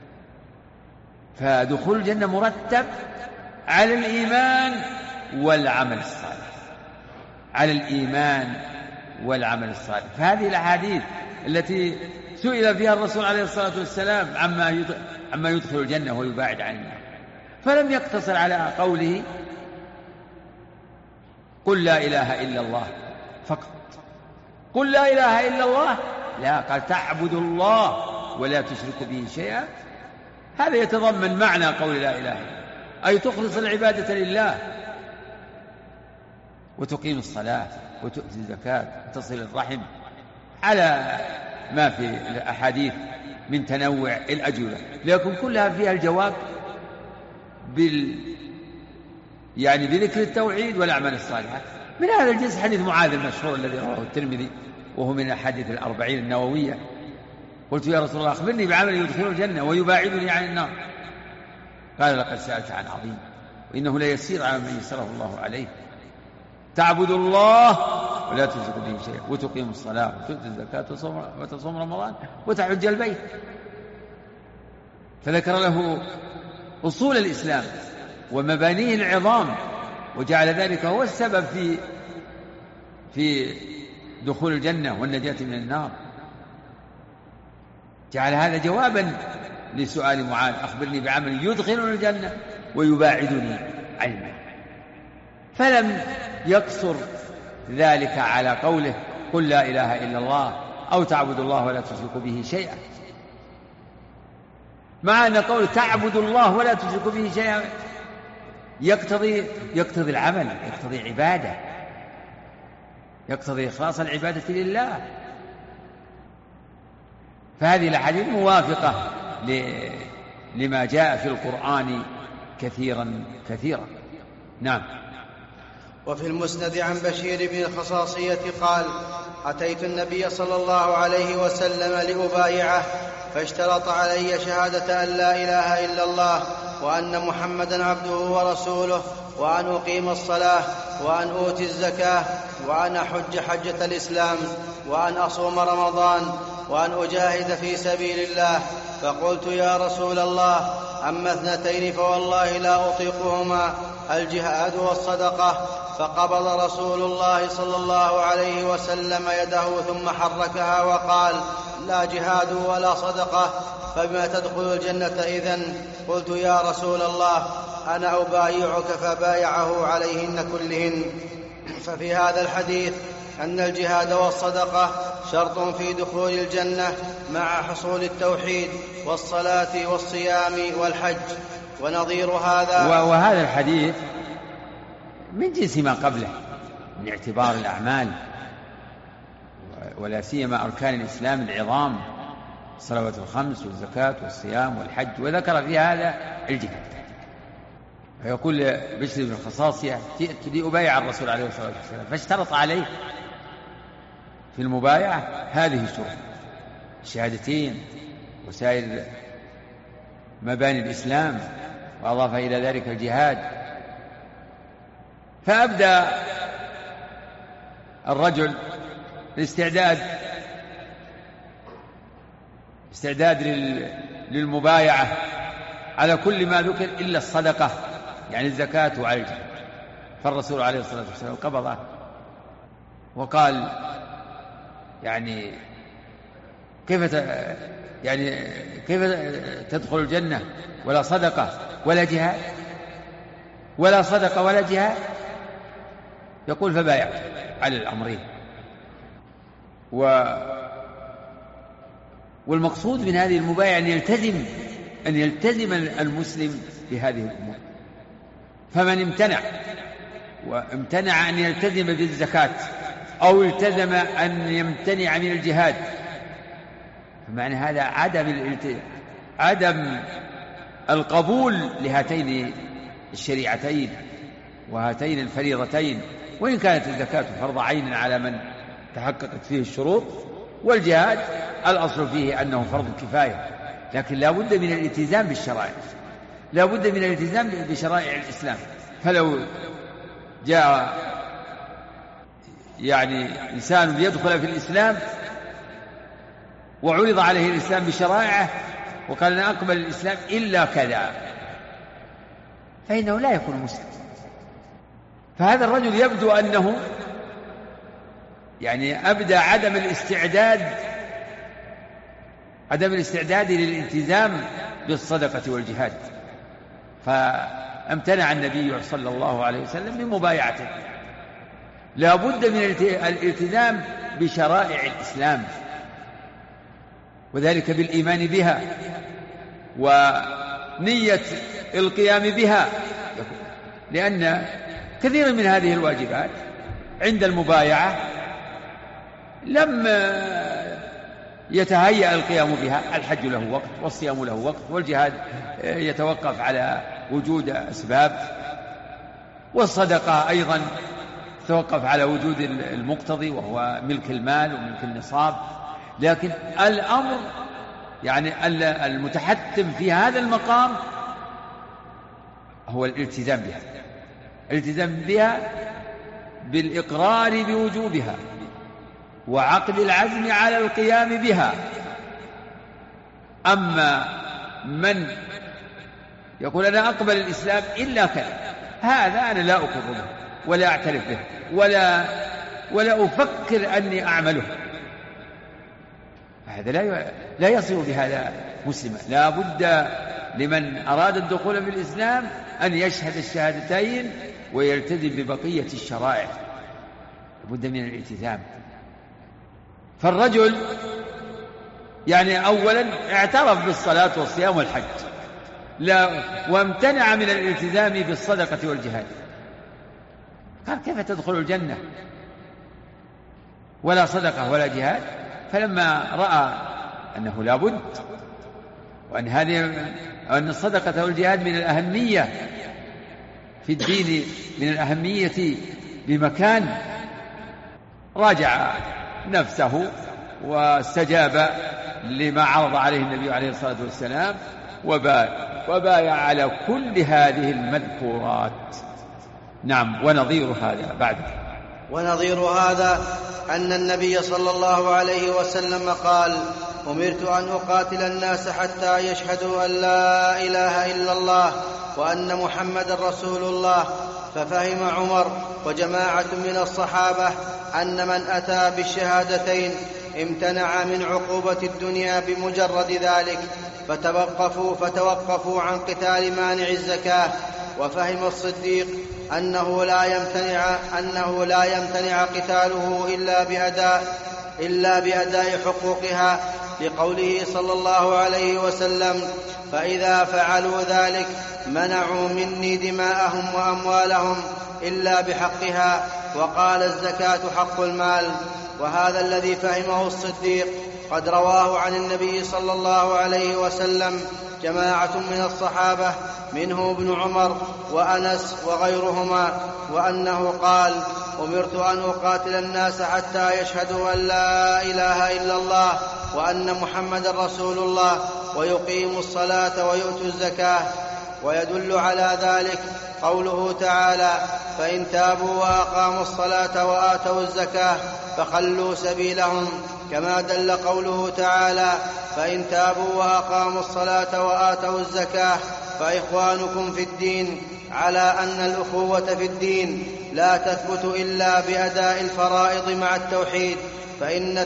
فدخول الجنة مرتب على الإيمان والعمل الصالح، على الإيمان والعمل الصالح. فهذه الأحاديث التي سئل فيها الرسول عليه الصلاة والسلام عما يدخل الجنة ويباعد عن النار، فلم يقتصر على قوله قل لا إله إلا الله فقط، قل لا إله إلا الله، لا، قال تعبد الله ولا تشرك به شيئا. هذا يتضمن معنى قول لا إله إلا الله، أي تخلص العبادة لله وتقيم الصلاة وتؤتي الزكاة وتصل الرحم، على ما في الأحاديث من تنوع الأجوبة، لكن كلها فيها الجواب بذكر التوحيد والأعمال الصالحة. من هذا الجنس حديث معاذ المشهور الذي رواه الترمذي وهو من الأحاديث الأربعين النووية. قلت يا رسول الله أخبرني بعمل يدخل الجنة ويباعدني عن النار. قال لقد سألت عن عظيم وإنه لا يسير على من يسره الله عليه. تعبد الله ولا تشرك به شيئا وتقيم الصلاة وتؤتي الزكاة وتصوم رمضان وتحج البيت. فذكر له أصول الإسلام ومبانيه العظام، وجعل ذلك هو السبب في دخول الجنة والنجاة من النار. جعل هذا جوابا لسؤال معاذ أخبرني بعمل يدخلني الجنة ويباعدني عن النار. فلم يقصر ذلك على قوله قل لا إله إلا الله أو تعبد الله ولا تشرك به شيئا، مع أن قول تعبد الله ولا تشرك به شيئا يقتضي العمل، يقتضي عبادة. يقتضي إخلاص العبادة لله. فهذه الأحاديث موافقة لما جاء في القرآن كثيرا. نعم. وفي المسند عن بشير بن الخصاصية قال: أتيت النبي صلى الله عليه وسلم لأبايعه، فاشترط علي شهادة أن لا إله إلا الله وأن محمدا عبده ورسوله، وأن أقيم الصلاة، وأن أوتي الزكاة، وأن أحج حجة الإسلام، وأن أصوم رمضان، وأن أجاهد في سبيل الله. فقلت: يا رسول الله، أما اثنتين فوالله لا أطيقهما، الجهاد والصدقة. فقبض رسول الله صلى الله عليه وسلم يده ثم حركها وقال: لا جهاد ولا صدقة، فبما تدخل الجنة إذن؟ قلت: يا رسول الله، أنا أبايعك. فبايعه عليهن كلهن. ففي هذا الحديث أن الجهاد والصدقة شرط في دخول الجنة مع حصول التوحيد والصلاة والصيام والحج. ونظير هذا وهذا الحديث من جنس ما قبله من اعتبار الأعمال، ولا سيما أركان الإسلام العظام، الصلوات الخمس والزكاة والصيام والحج، وذكر في هذا الجهاد. فيقول بشر بن الخصاصية: جئت لأبايع الرسول عليه الصلاة والسلام، فاشترط عليه في المبايعة هذه الشروط: الشهادتين وسائر مباني الإسلام، وأضاف إلى ذلك الجهاد. فأبدأ الرجل الاستعداد للمبايعة على كل ما ذكر إلا الصدقة، يعني الزكاة وعلى الجهاد. فالرسول عليه الصلاة والسلام قبضه وقال: يعني كيف تدخل الجنة ولا صدقة ولا جهاد؟ ولا صدقة ولا جهاد؟ يقول: فبايعت على الأمرين. والمقصود من هذه المبايعة أن يلتزم المسلم بهذه الأمور. فمن امتنع أن يلتزم بالزكاة أو التزم أن يمتنع من الجهاد، فمعنى هذا عدم القبول لهاتين الشريعتين وهاتين الفريضتين. وإن كانت الزكاة فرض عين على من تحققت فيه الشروط، والجهاد الأصل فيه أنه فرض كفاية، لكن لا بد من الالتزام بالشرائع، لا بد من الالتزام بشرائع الإسلام. فلو جاء إنسان ليدخل في الإسلام وعرض عليه الإسلام بشرائعه وقال: أنا أقبل الإسلام إلا كذا، فإنه لا يكون مسلم. فهذا الرجل يبدو أنه أبدى عدم الاستعداد للالتزام بالصدقة والجهاد، فامتنع النبي صلى الله عليه وسلم من مبايعته. لا بد من الالتزام بشرائع الإسلام، وذلك بالإيمان بها ونية القيام بها، لأن كثير من هذه الواجبات عند المبايعة لم يتهيأ القيام بها. الحج له وقت، والصيام له وقت، والجهاد يتوقف على وجود أسباب، والصدقة أيضا تتوقف على وجود المقتضي وهو ملك المال وملك النصاب. لكن الأمر المتحتم في هذا المقام هو الالتزام بها، بالإقرار بوجوبها وعقد العزم على القيام بها. أما من يقول: أنا أقبل الإسلام إلا كذا، هذا أنا لا أقر به ولا أعترف به ولا أفكر أني أعمله، هذا لا يصير بهذا مسلما. لا بد لمن أراد الدخول في الإسلام أن يشهد الشهادتين ويلتزم ببقية الشرائع، لابد من الالتزام. فالرجل أولا اعترف بالصلاة والصيام والحج، وامتنع من الالتزام بالصدقة والجهاد. قال: كيف تدخل الجنة ولا صدقة ولا جهاد، فلما رأى أنه لا بد وأن الصدقة والجهاد من الأهمية في الدين، من الأهمية بمكان، راجع نفسه واستجاب لما عرض عليه النبي عليه الصلاة والسلام وبايع على كل هذه المذكورات. نعم. ونظير هذا أن النبي صلى الله عليه وسلم قال: أمرت أن أقاتل الناس حتى يشهدوا أن لا إله إلا الله وأن محمد رسول الله. ففهم عمر وجماعة من الصحابة أن من أتى بالشهادتين امتنع من عقوبة الدنيا بمجرد ذلك، فتوقفوا عن قتال مانع الزكاة. وفهم الصديق أنه لا يمتنع قتاله إلا بأداء حقوقها، لقوله صلى الله عليه وسلم: فإذا فعلوا ذلك منعوا مني دماءهم وأموالهم إلا بحقها. وقال: الزكاة حق المال. وهذا الذي فهمه الصديق قد رواه عن النبي صلى الله عليه وسلم جماعة من الصحابة، منه ابن عمر وأنس وغيرهما، وأنه قال: أمرت أن أقاتل الناس حتى يشهدوا أن لا إله إلا الله وأن محمد رسول الله ويقيموا الصلاة ويؤتوا الزكاة. ويدل على ذلك قوله تعالى: فإن تابوا وأقاموا الصلاة وآتوا الزكاة فخلوا سبيلهم، كما دل قوله تعالى: فإن تابوا وأقاموا الصلاة وآتوا الزكاة فإخوانكم في الدين، على أن الأخوة في الدين لا تثبت إلا بأداء الفرائض مع التوحيد، فإن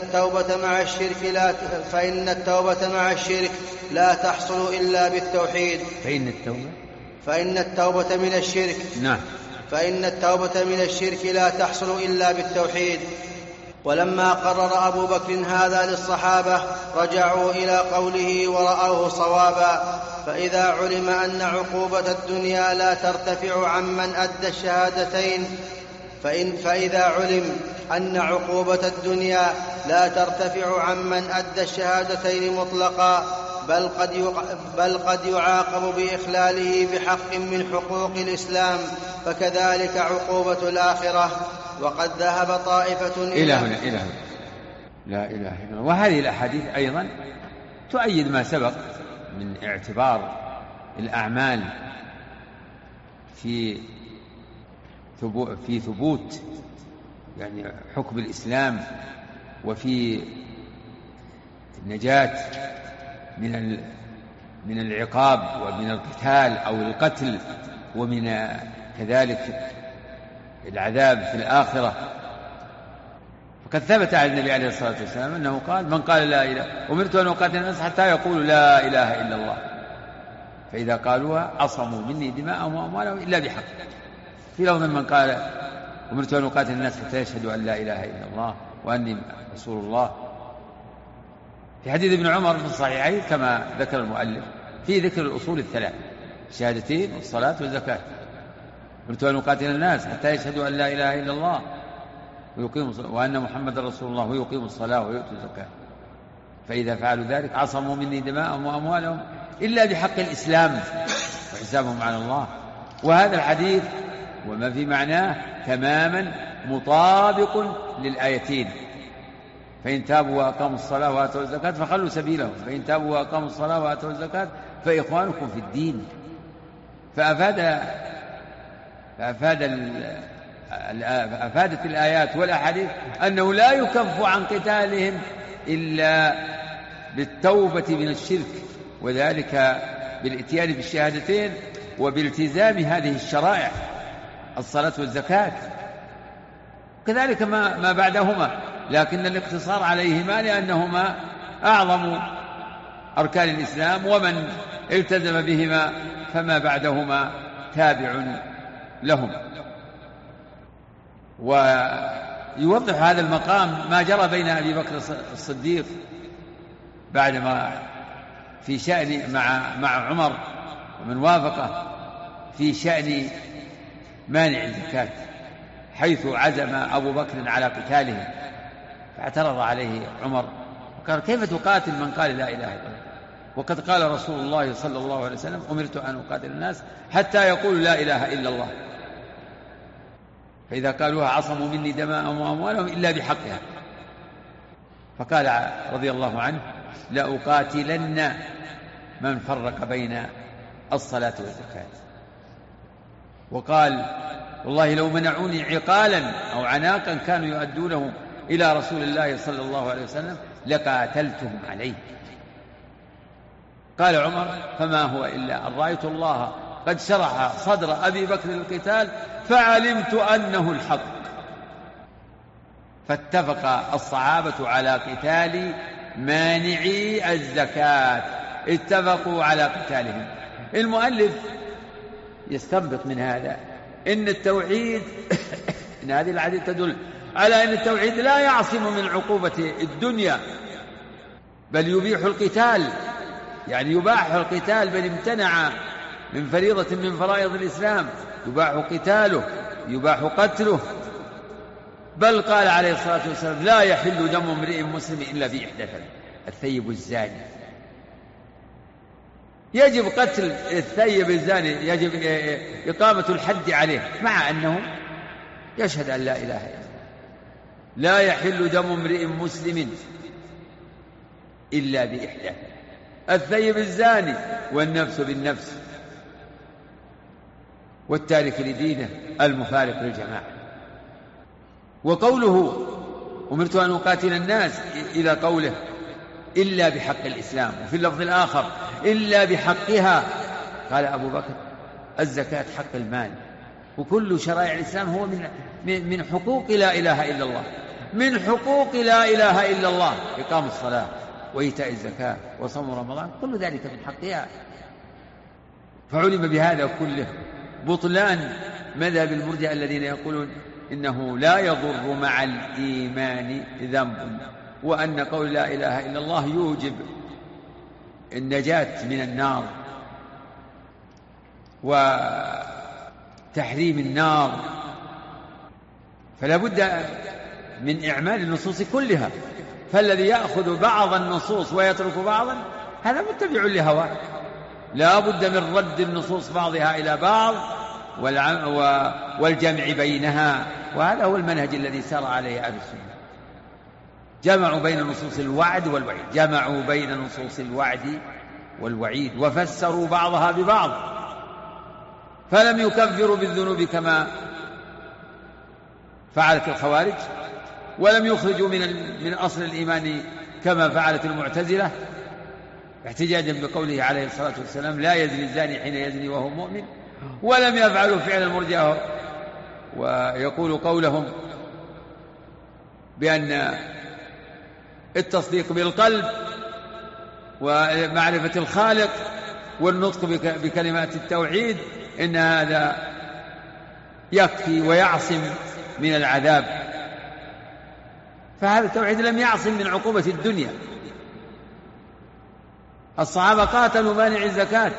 التوبة مع الشرك لا تحصل إلا بالتوحيد. فإن التوبة من الشرك فإن التوبة من الشرك لا تحصل إلا بالتوحيد. ولما قرر أبو بكر هذا للصحابة رجعوا إلى قوله ورأوه صوابا. فإذا علم أن عقوبة الدنيا لا ترتفع عمن أدى الشهادتين فإذا علم أن عقوبة الدنيا لا ترتفع عمن أدى الشهادتين مطلقا، بل قد يعاقب بإخلاله بحق من حقوق الإسلام، فكذلك عقوبة الآخرة. وقد ذهب طائفة إلى هنا لا إله إلا الله. وهذه الأحاديث أيضا تؤيد ما سبق من اعتبار الأعمال في ثبوت يعني حكم الإسلام، وفي النجاة من العقاب ومن القتال أو القتل، ومن كذلك العذاب في الآخرة. فقد ثبت عن النبي عليه الصلاة والسلام أنه قال: من قال لا إله، أمرت أن أقاتل الناس حتى يقولوا لا إله إلا الله، فإذا قالوها عصموا مني دماءهم وأموالهم إلا بحق. في لفظ: من قال: أمرت أن أقاتل الناس حتى يشهدوا أن لا إله إلا الله وأني رسول الله. في حديث ابن عمر في الصحيحين كما ذكر المؤلف في ذكر الأصول الثلاث: الشهادتين والصلاة والزكاة. أمرت أن أقاتل الناس حتى يشهدوا أن لا إله إلا الله وأن محمد رسول الله ويقيموا الصلاة ويؤتوا الزكاة، فإذا فعلوا ذلك عصموا مني دماءهم وأموالهم إلا بحق الإسلام وحسابهم على الله. وهذا الحديث وما في معناه تماما مطابق للآيتين: فإن تابوا وأقاموا الصلاة وآتوا الزكاة فخلوا سبيلهم، فإن تابوا وأقاموا الصلاة وآتوا الزكاة فإخوانكم في الدين. فأفادت الآيات والأحاديث أنه لا يكف عن قتالهم إلا بالتوبة من الشرك، وذلك بالإتيان بالشهادتين وبالتزام هذه الشرائع: الصلاة والزكاة، كذلك ما بعدهما، لكن الاقتصار عليهما لأنهما أعظم أركان الإسلام، ومن التزم بهما فما بعدهما تابع لهم. ويوضح هذا المقام ما جرى بين أبي بكر الصديق بعدما في شأن مع عمر ومن وافقه في شأن مانع الزكاة، حيث عزم أبو بكر على قتالهم، فاعترض عليه عمر وقال: كيف تقاتل من قال لا إله إلا الله وقد قال رسول الله صلى الله عليه وسلم: أمرت أن أقاتل الناس حتى يقولوا لا إله إلا الله، فإذا قالوها عصموا مني دماءهم وأموالهم إلا بحقها. فقال رضي الله عنه: لأقاتلن من فرق بين الصلاة والزكاة. وقال: والله لو منعوني عقالا أو عناقا كانوا يؤدونه إلى رسول الله صلى الله عليه وسلم لقاتلتهم عليه. قال عمر: فما هو إلا أن رأيت الله قد شرح صدر أبي بكر للقتال فعلمت أنه الحق. فاتفق الصحابة على قتال مانعي الزكاة، اتفقوا على قتالهم. المؤلف يستنبط من هذا إن التوحيد إن هذه الحديث تدل على أن التوحيد لا يعصم من عقوبة الدنيا، بل يبيح القتال، يعني يباح القتال من امتنع من فريضة من فرائض الإسلام يباح قتاله، يباح قتله. بل قال عليه الصلاة والسلام: لا يحل دم امرئ مسلم إلا بإحدى ثلاث: الثيب الزاني. يجب قتل الثيب الزاني، يجب إقامة الحد عليه مع أنه يشهد أن لا إله إلا الله. لا يحل دم امرئ مسلم إلا بإحدى: الثيب الزاني، والنفس بالنفس، والتارك لدينه، المفارق للجماعة. وقوله: أمرت أن أقاتل الناس، إلى قوله: إلا بحق الإسلام. وفي اللفظ الآخر: إلا بحقها. قال أبو بكر: الزكاة حق المال، وكل شرائع الإسلام هو من حقوق لا إله إلا الله، من حقوق لا إله إلا الله إقام الصلاة وإيتاء الزكاة وصوم رمضان، كل ذلك من حقها. فعلم بهذا كله بطلان مذهب المرجئة الذين يقولون إنه لا يضر مع الإيمان ذنب، وأن قول لا إله إلا الله يوجب النجاة من النار وتحريم النار. فلا بد من إعمال النصوص كلها، فالذي يأخذ بعض النصوص ويترك بعضا هذا متبع لهواه. لا بد من رد النصوص بعضها إلى بعض والجمع بينها، وهذا هو المنهج الذي سار عليه أهل السنة. جمعوا بين نصوص الوعد والوعيد، جمعوا بين نصوص الوعد والوعيد، وفسروا بعضها ببعض، فلم يكفروا بالذنوب كما فعلت الخوارج، ولم يخرجوا من أصل الإيمان كما فعلت المعتزلة، احتجاجا بقوله عليه الصلاة والسلام: لا يزني الزاني حين يزني وهو مؤمن. ولم يفعلوا فعل المرجئة ويقول قولهم بأن التصديق بالقلب ومعرفة الخالق والنطق بكلمات التوحيد إن هذا يكفي ويعصم من العذاب. فهذا التوحيد لم يعصم من عقوبة الدنيا. الصحابة قاتلوا مانع الزكاة،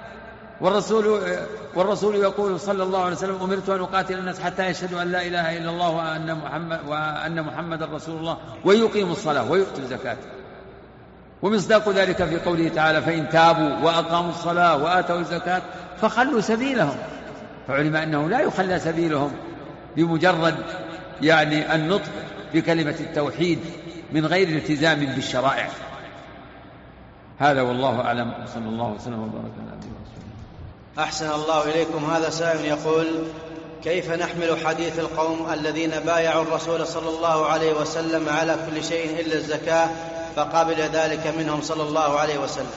والرسول يقول صلى الله عليه وسلم: أمرت أن أقاتل الناس حتى يشهدوا أن لا إله إلا الله وأن محمد رسول الله ويقيموا الصلاة ويؤتوا الزكاة. ومصداق ذلك في قوله تعالى: فإن تابوا وأقاموا الصلاة وآتوا الزكاة فخلوا سبيلهم. فعلم أنه لا يخلى سبيلهم بمجرد النطق بكلمة التوحيد من غير التزام بالشرائع. هذا والله أعلم، صلى الله وسلم وبارك على نبينا ورسوله. أحسن الله إليكم. هذا سائل يقول: كيف نحمل حديث القوم الذين بايعوا الرسول صلى الله عليه وسلم على كل شيء إلا الزكاة فقبل ذلك منهم صلى الله عليه وسلم؟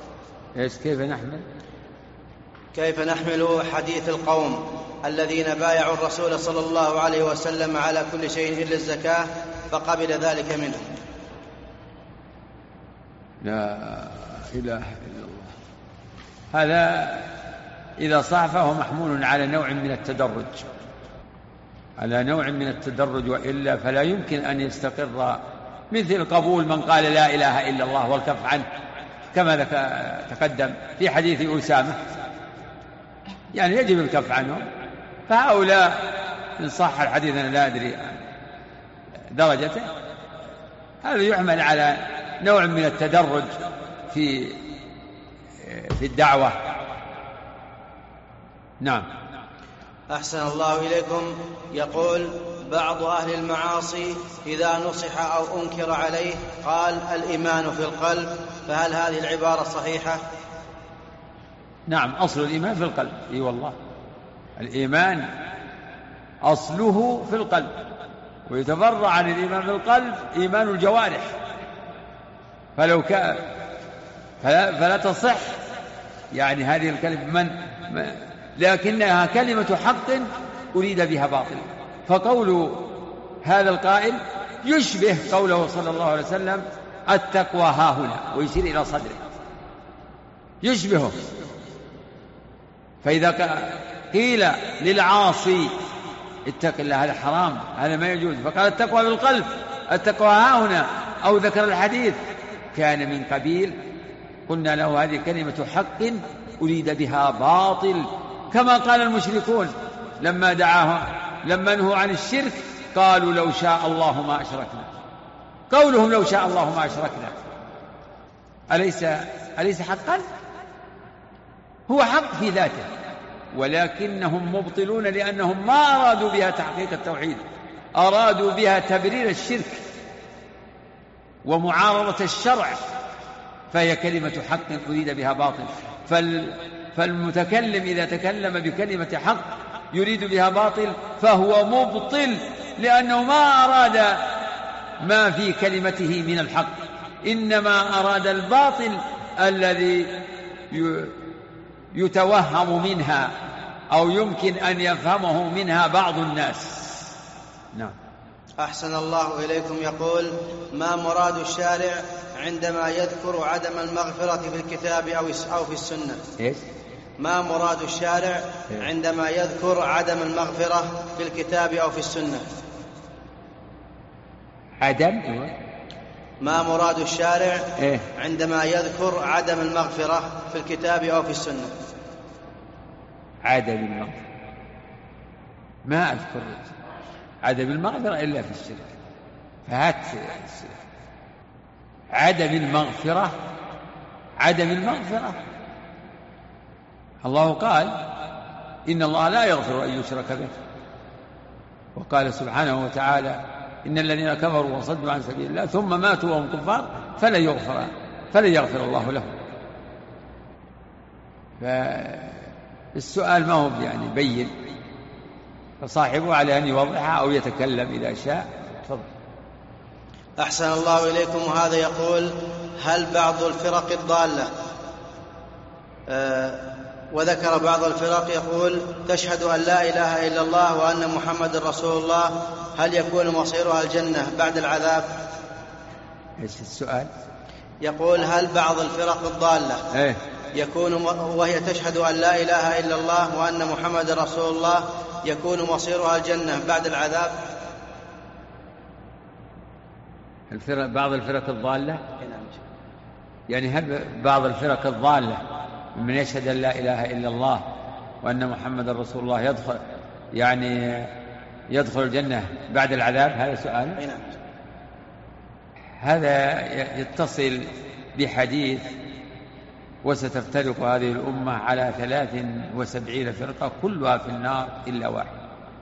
كيف نحمل حديث القوم الذين بايعوا الرسول صلى الله عليه وسلم على كل شيء إلا الزكاة فقبل ذلك منهم؟ لا إله إلا الله. هذا إذا صح فهو محمول على نوع من التدرج، وإلا فلا يمكن أن يستقر، مثل قبول من قال لا إله إلا الله والكف عنه كما تقدم في حديث أسامة، يجب الكف عنهم. فهؤلاء إن صح الحديث أنا لا أدري درجته، هذا يحمل على نوع من التدرج في الدعوة. نعم. أحسن الله إليكم. يقول: بعض أهل المعاصي إذا نصح أو أنكر عليه قال الإيمان في القلب، فهل هذه العبارة صحيحة؟ نعم، أصل الإيمان في القلب. إي والله، الإيمان أصله في القلب، ويتفرع عن الإيمان في القلب إيمان الجوارح، فلا تصح يعني هذه الكلمة لكنها كلمة حق أريد بها باطل. فقول هذا القائل يشبه قوله صلى الله عليه وسلم: التقوى ها هنا، ويشير إلى صدره، يشبهه. فإذا قيل للعاصي اتق الله، هذا حرام، هذا ما يجوز، فقال التقوى بالقلب، التقوى ها هنا، أو ذكر الحديث، كان من قبيل قلنا له هذه كلمة حق أريد بها باطل، كما قال المشركون لما نهوا عن الشرك قالوا لو شاء الله ما أشركنا. قولهم لو شاء الله ما أشركنا أليس حقا؟ هو حق في ذاته، ولكنهم مبطلون لأنهم ما أرادوا بها تحقيق التوحيد، أرادوا بها تبرير الشرك ومعارضة الشرع، فهي كلمة حق أريد بها باطل. فالمتكلم إذا تكلم بكلمة حق يريد بها باطل فهو مبطل، لأنه ما أراد ما في كلمته من الحق، إنما أراد الباطل الذي يتوهم منها أو يمكن أن يفهمه منها بعض الناس. نعم. أحسن الله إليكم. يقول: ما مراد الشارع عندما يذكر عدم المغفرة في الكتاب أو في السنة؟ ما مراد الشارع عندما يذكر عدم المغفرة في الكتاب أو في السنة؟ ما مراد الشارع عندما يذكر عدم المغفرة في الكتاب أو في السنة؟ عدم المغفرة ما أذكر عدم المغفرة إلا في الشرك، فهات عدم المغفرة. الله قال: إن الله لا يغفر أن يشرك به، وقال سبحانه وتعالى: إن الذين كفروا وصدوا عن سبيل الله ثم ماتوا وهم كفار فلن يغفر الله لهم. فالسؤال ما هو يعني بين، فصاحبه على أن يوضحها أو يتكلم إذا شاء. تفضل. أحسن الله إليكم. وهذا يقول: هل بعض الفرق الضالة وذكر بعض الفرق يقول تشهد أن لا إله إلا الله وأن محمد رسول الله، هل يكون مصيرها الجنة بعد العذاب؟ إيش السؤال؟ يقول: هل بعض الفرق الضالة يكون وهي تشهد أن لا إله إلا الله وأن محمد رسول الله يكون مصيرها الجنة بعد العذاب؟ بعض الفرق الضالة، يعني هل بعض الفرق الضالة من يشهد أن لا إله إلا الله وأن محمد رسول الله يدخل الجنة بعد العذاب؟ هذا سؤال. هذا يتصل بحديث: وستفترق هذه الأمة على 73 فرقة كلها في النار إلا واحد.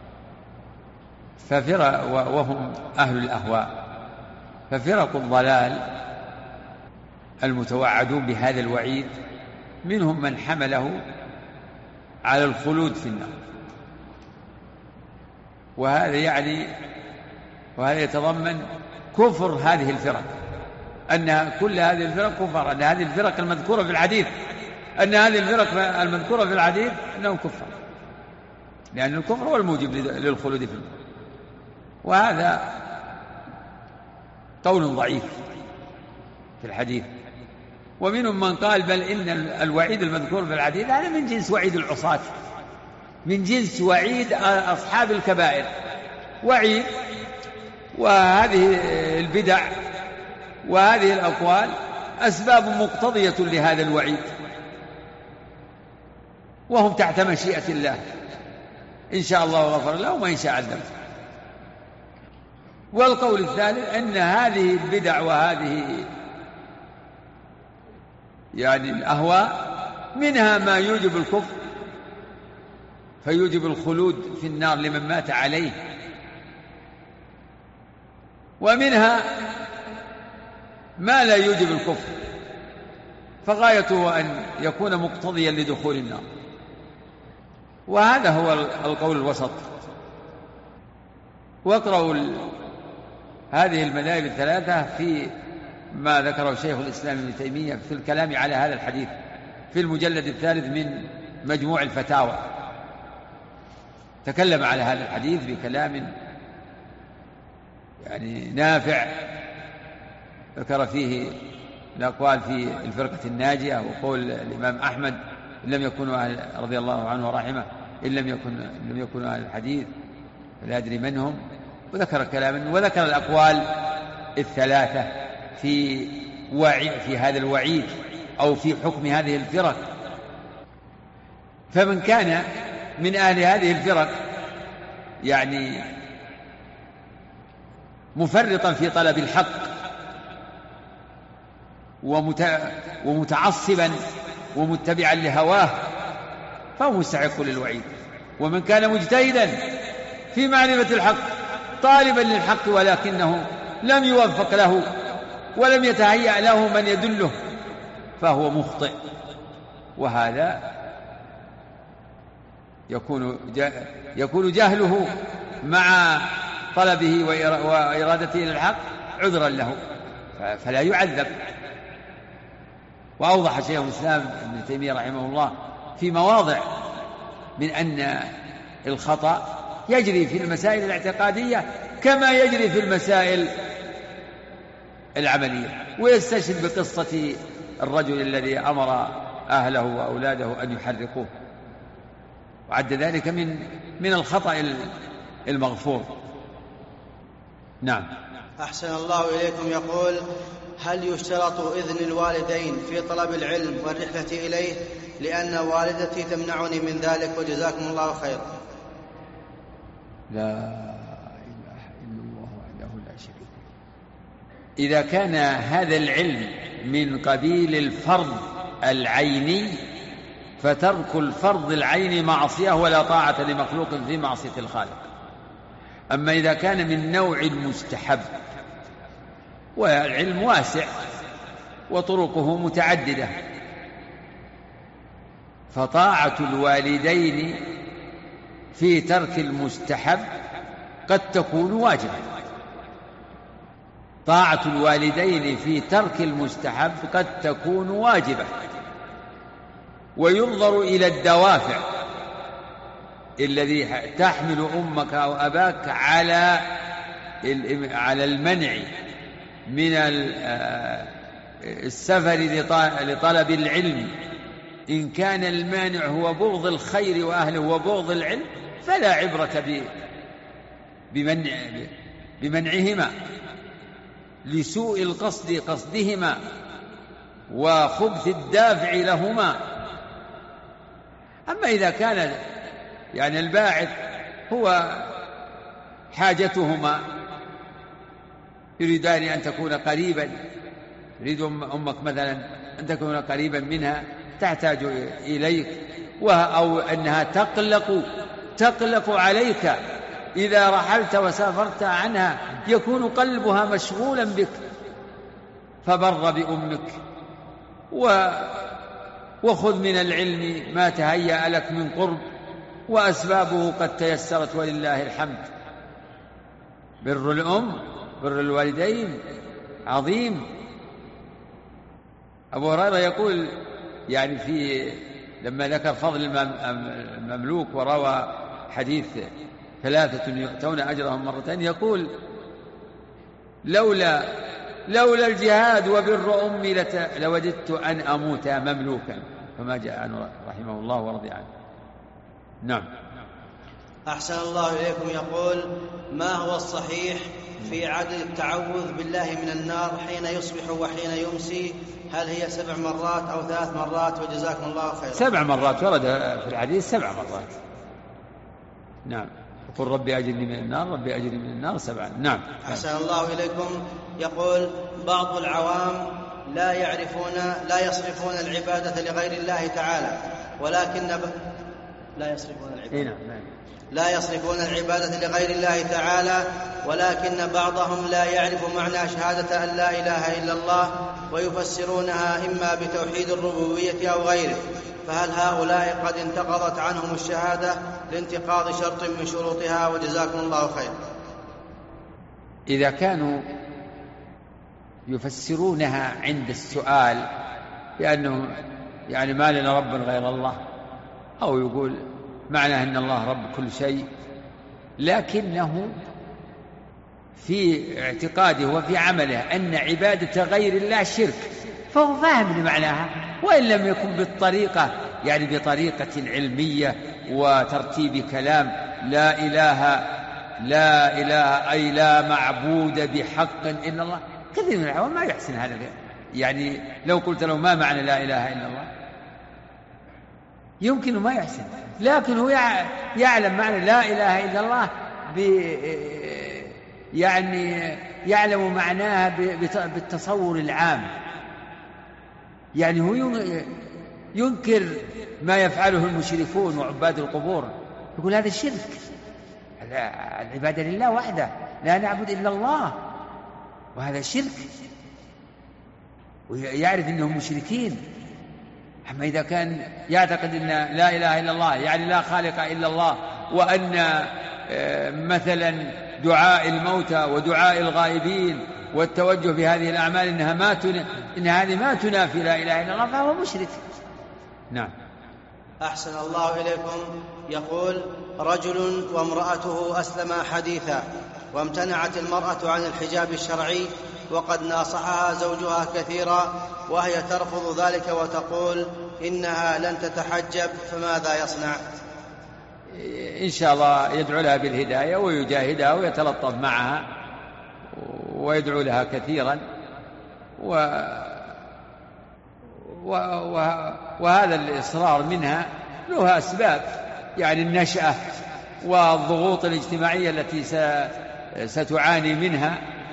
وهم أهل الأهواء. ففرق الضلال المتوعدون بهذا الوعيد منهم من حمله على الخلود في النار، وهذا يتضمن كفر هذه الفرق، أن كل هذه الفرق كفر، أن هذه الفرق المذكورة في الحديث أنهم كفر، لأن الكفر هو الموجب للخلود في النار. وهذا قول ضعيف في الحديث. ومنهم من قال بل إن الوعيد المذكور في الحديث هذا من جنس وعيد العصاة، من جنس وعيد أصحاب الكبائر، وعيد. وهذه البدع وهذه الأقوال أسباب مقتضية لهذا الوعيد، وهم تحت مشيئة الله، إن شاء الله غفر لهم وإن شاء عذب. والقول الثالث أن هذه البدع وهذه يعني الأهواء منها ما يوجب الكفر فيوجب الخلود في النار لمن مات عليه، ومنها ما لا يوجب الكفر فغايته أن يكون مقتضيا لدخول النار، وهذا هو القول الوسط. واقرأوا هذه المذاهب الثلاثة في ما ذكره شيخ الإسلام ابن تيمية في الكلام على هذا الحديث في المجلد الثالث من مجموع الفتاوى، تكلم على هذا الحديث بكلام يعني نافع، ذكر فيه الأقوال في الفرقة الناجية وقول الإمام أحمد إن لم يكونوا رضي الله عنه ورحمه إن لم يكونوا أهل الحديث فلا أدري من هم، وذكر كلاما وذكر الأقوال الثلاثة في هذا الوعيد أو في حكم هذه الفرق. فمن كان من أهل هذه الفرق يعني مفرطا في طلب الحق ومتعصبا ومتبعا لهواه فهو مستحق للوعيد، ومن كان مجتهدا في معرفة الحق طالبا للحق ولكنه لم يوفق له ولم يتهيأ له من يدله فهو مخطئ، وهذا يكون جهله مع طلبه وإرادته للحق عذرا له فلا يعذب. وأوضح شيخ الإسلام ابن تيمية رحمه الله في مواضع من أن الخطأ يجري في المسائل الاعتقادية كما يجري في المسائل العملية، ويستشهد بقصة الرجل الذي أمر أهله وأولاده أن يحرقوه، وعد ذلك من الخطأ المغفور. نعم. أحسن الله إليكم. يقول: هل يشترط إذن الوالدين في طلب العلم والرحلة إليه؟ لأن والدتي تمنعني من ذلك وجزاكم الله خيرا. لا إله إلا الله وحده لا شريك له. إذا كان هذا العلم من قبيل الفرض العيني فترك الفرض العيني معصية ولا طاعة لمخلوق في معصية الخالق. أما إذا كان من نوع المستحب والعلم واسع وطرقه متعددة فطاعة الوالدين في ترك المستحب قد تكون واجبة. طاعة الوالدين في ترك المستحب قد تكون واجبة، وينظر إلى الدوافع الذي تحمل أمك أو أباك على المنع من السفر لطلب العلم. إن كان المانع هو بغض الخير وأهله وبغض العلم فلا عبرة بمنعهما لسوء القصد قصدهما وخبث الدافع لهما. أما إذا كان يعني الباعث هو حاجتهما، يريدان أن تكون قريبا، يريد أمك مثلا أن تكون قريبا منها تحتاج إليك، أو أنها تقلق عليك إذا رحلت وسافرت عنها، يكون قلبها مشغولا بك، فبر بأمك وخذ من العلم ما تهيأ لك من قرب، وأسبابه قد تيسرت ولله الحمد. بر الأم بر الوالدين عظيم. أبو هريرة يقول يعني لما ذكر فضل المملوك وروى حديث 3 يؤتون أجرهم مرتين، يقول لولا الجهاد وبر أمي لوددت أن أموت مملوكا، فما جاء عنه رحمه الله ورضي عنه. نعم. أحسن الله إليكم. يقول: ما هو الصحيح في عدد التعوذ بالله من النار حين يصبح وحين يمسي؟ هل هي 7 مرات أو 3 مرات؟ وجزاكم الله خيرا. 7 مرات ورد في الحديث 7 مرات. نعم. يقول ربي أجرني من النار، ربي أجرني من النار 7. نعم. أحسن الله إليكم. يقول بعض العوام لا يصرفون العبادة لغير الله تعالى، ولكن لا يصرفون العبادة لغير الله تعالى، ولكن بعضهم لا يعرف معنى شهادة أن لا إله إلا الله، ويفسرونها إما بتوحيد الربوبية أو غيره، فهل هؤلاء قد انتقضت عنهم الشهادة لانتقاض شرط من شروطها؟ وجزاكم الله خير. إذا كانوا يفسرونها عند السؤال بأنه يعني ما لنا رب غير الله، أو يقول معنى أن الله رب كل شيء، لكنه في اعتقاده وفي عمله أن عبادة غير الله شرك، فهو فاهم لمعناها، وإن لم يكن بالطريقة يعني بطريقة علمية وترتيب كلام لا إله أي لا معبود بحق إلا الله. كثير من العوام ما يحسن هذا، يعني لو قلت له ما معنى لا إله إلا الله يمكن ما يحسن، لكن هو يعلم معنى لا إله إلا الله، يعني يعلم معناها بالتصور العام، يعني هو ينكر ما يفعله المشركون وعباد القبور، يقول هذا الشرك، العبادة لله وحده لا نعبد إلا الله، وهذا شرك، ويعرف أنهم مشركين. أما إذا كان يعتقد أن لا إله إلا الله يعني لا خالق إلا الله، وأن مثلا دعاء الموتى ودعاء الغائبين والتوجه بهذه الأعمال إن هذه ما تنافي لا إله إلا الله، فهو مشرك. نعم. أحسن الله إليكم. يقول رجل وامرأته أسلما حديثا، وامتنعت المرأة عن الحجاب الشرعي، وقد ناصحها زوجها كثيرا، وهي ترفض ذلك وتقول إنها لن تتحجب، فماذا يصنع؟ إن شاء الله يدعو لها بالهداية ويجاهدها ويتلطف معها ويدعو لها كثيرا، وهذا الإصرار منها له أسباب، يعني النشأة والضغوط الاجتماعية التي ستعاني منها،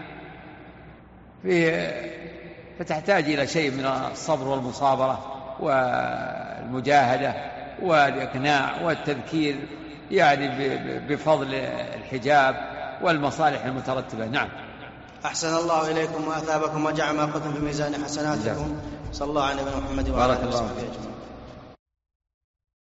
فتحتاج إلى شيء من الصبر والمصابرة والمجاهدة والإقناع والتذكير، يعني بفضل الحجاب والمصالح المترتبة. نعم. أحسن الله إليكم وأثابكم وجعل ما قلتم في ميزان حسناتكم. صلى الله عليه وسلم محمد وعلى آله وصحبه أجمعين.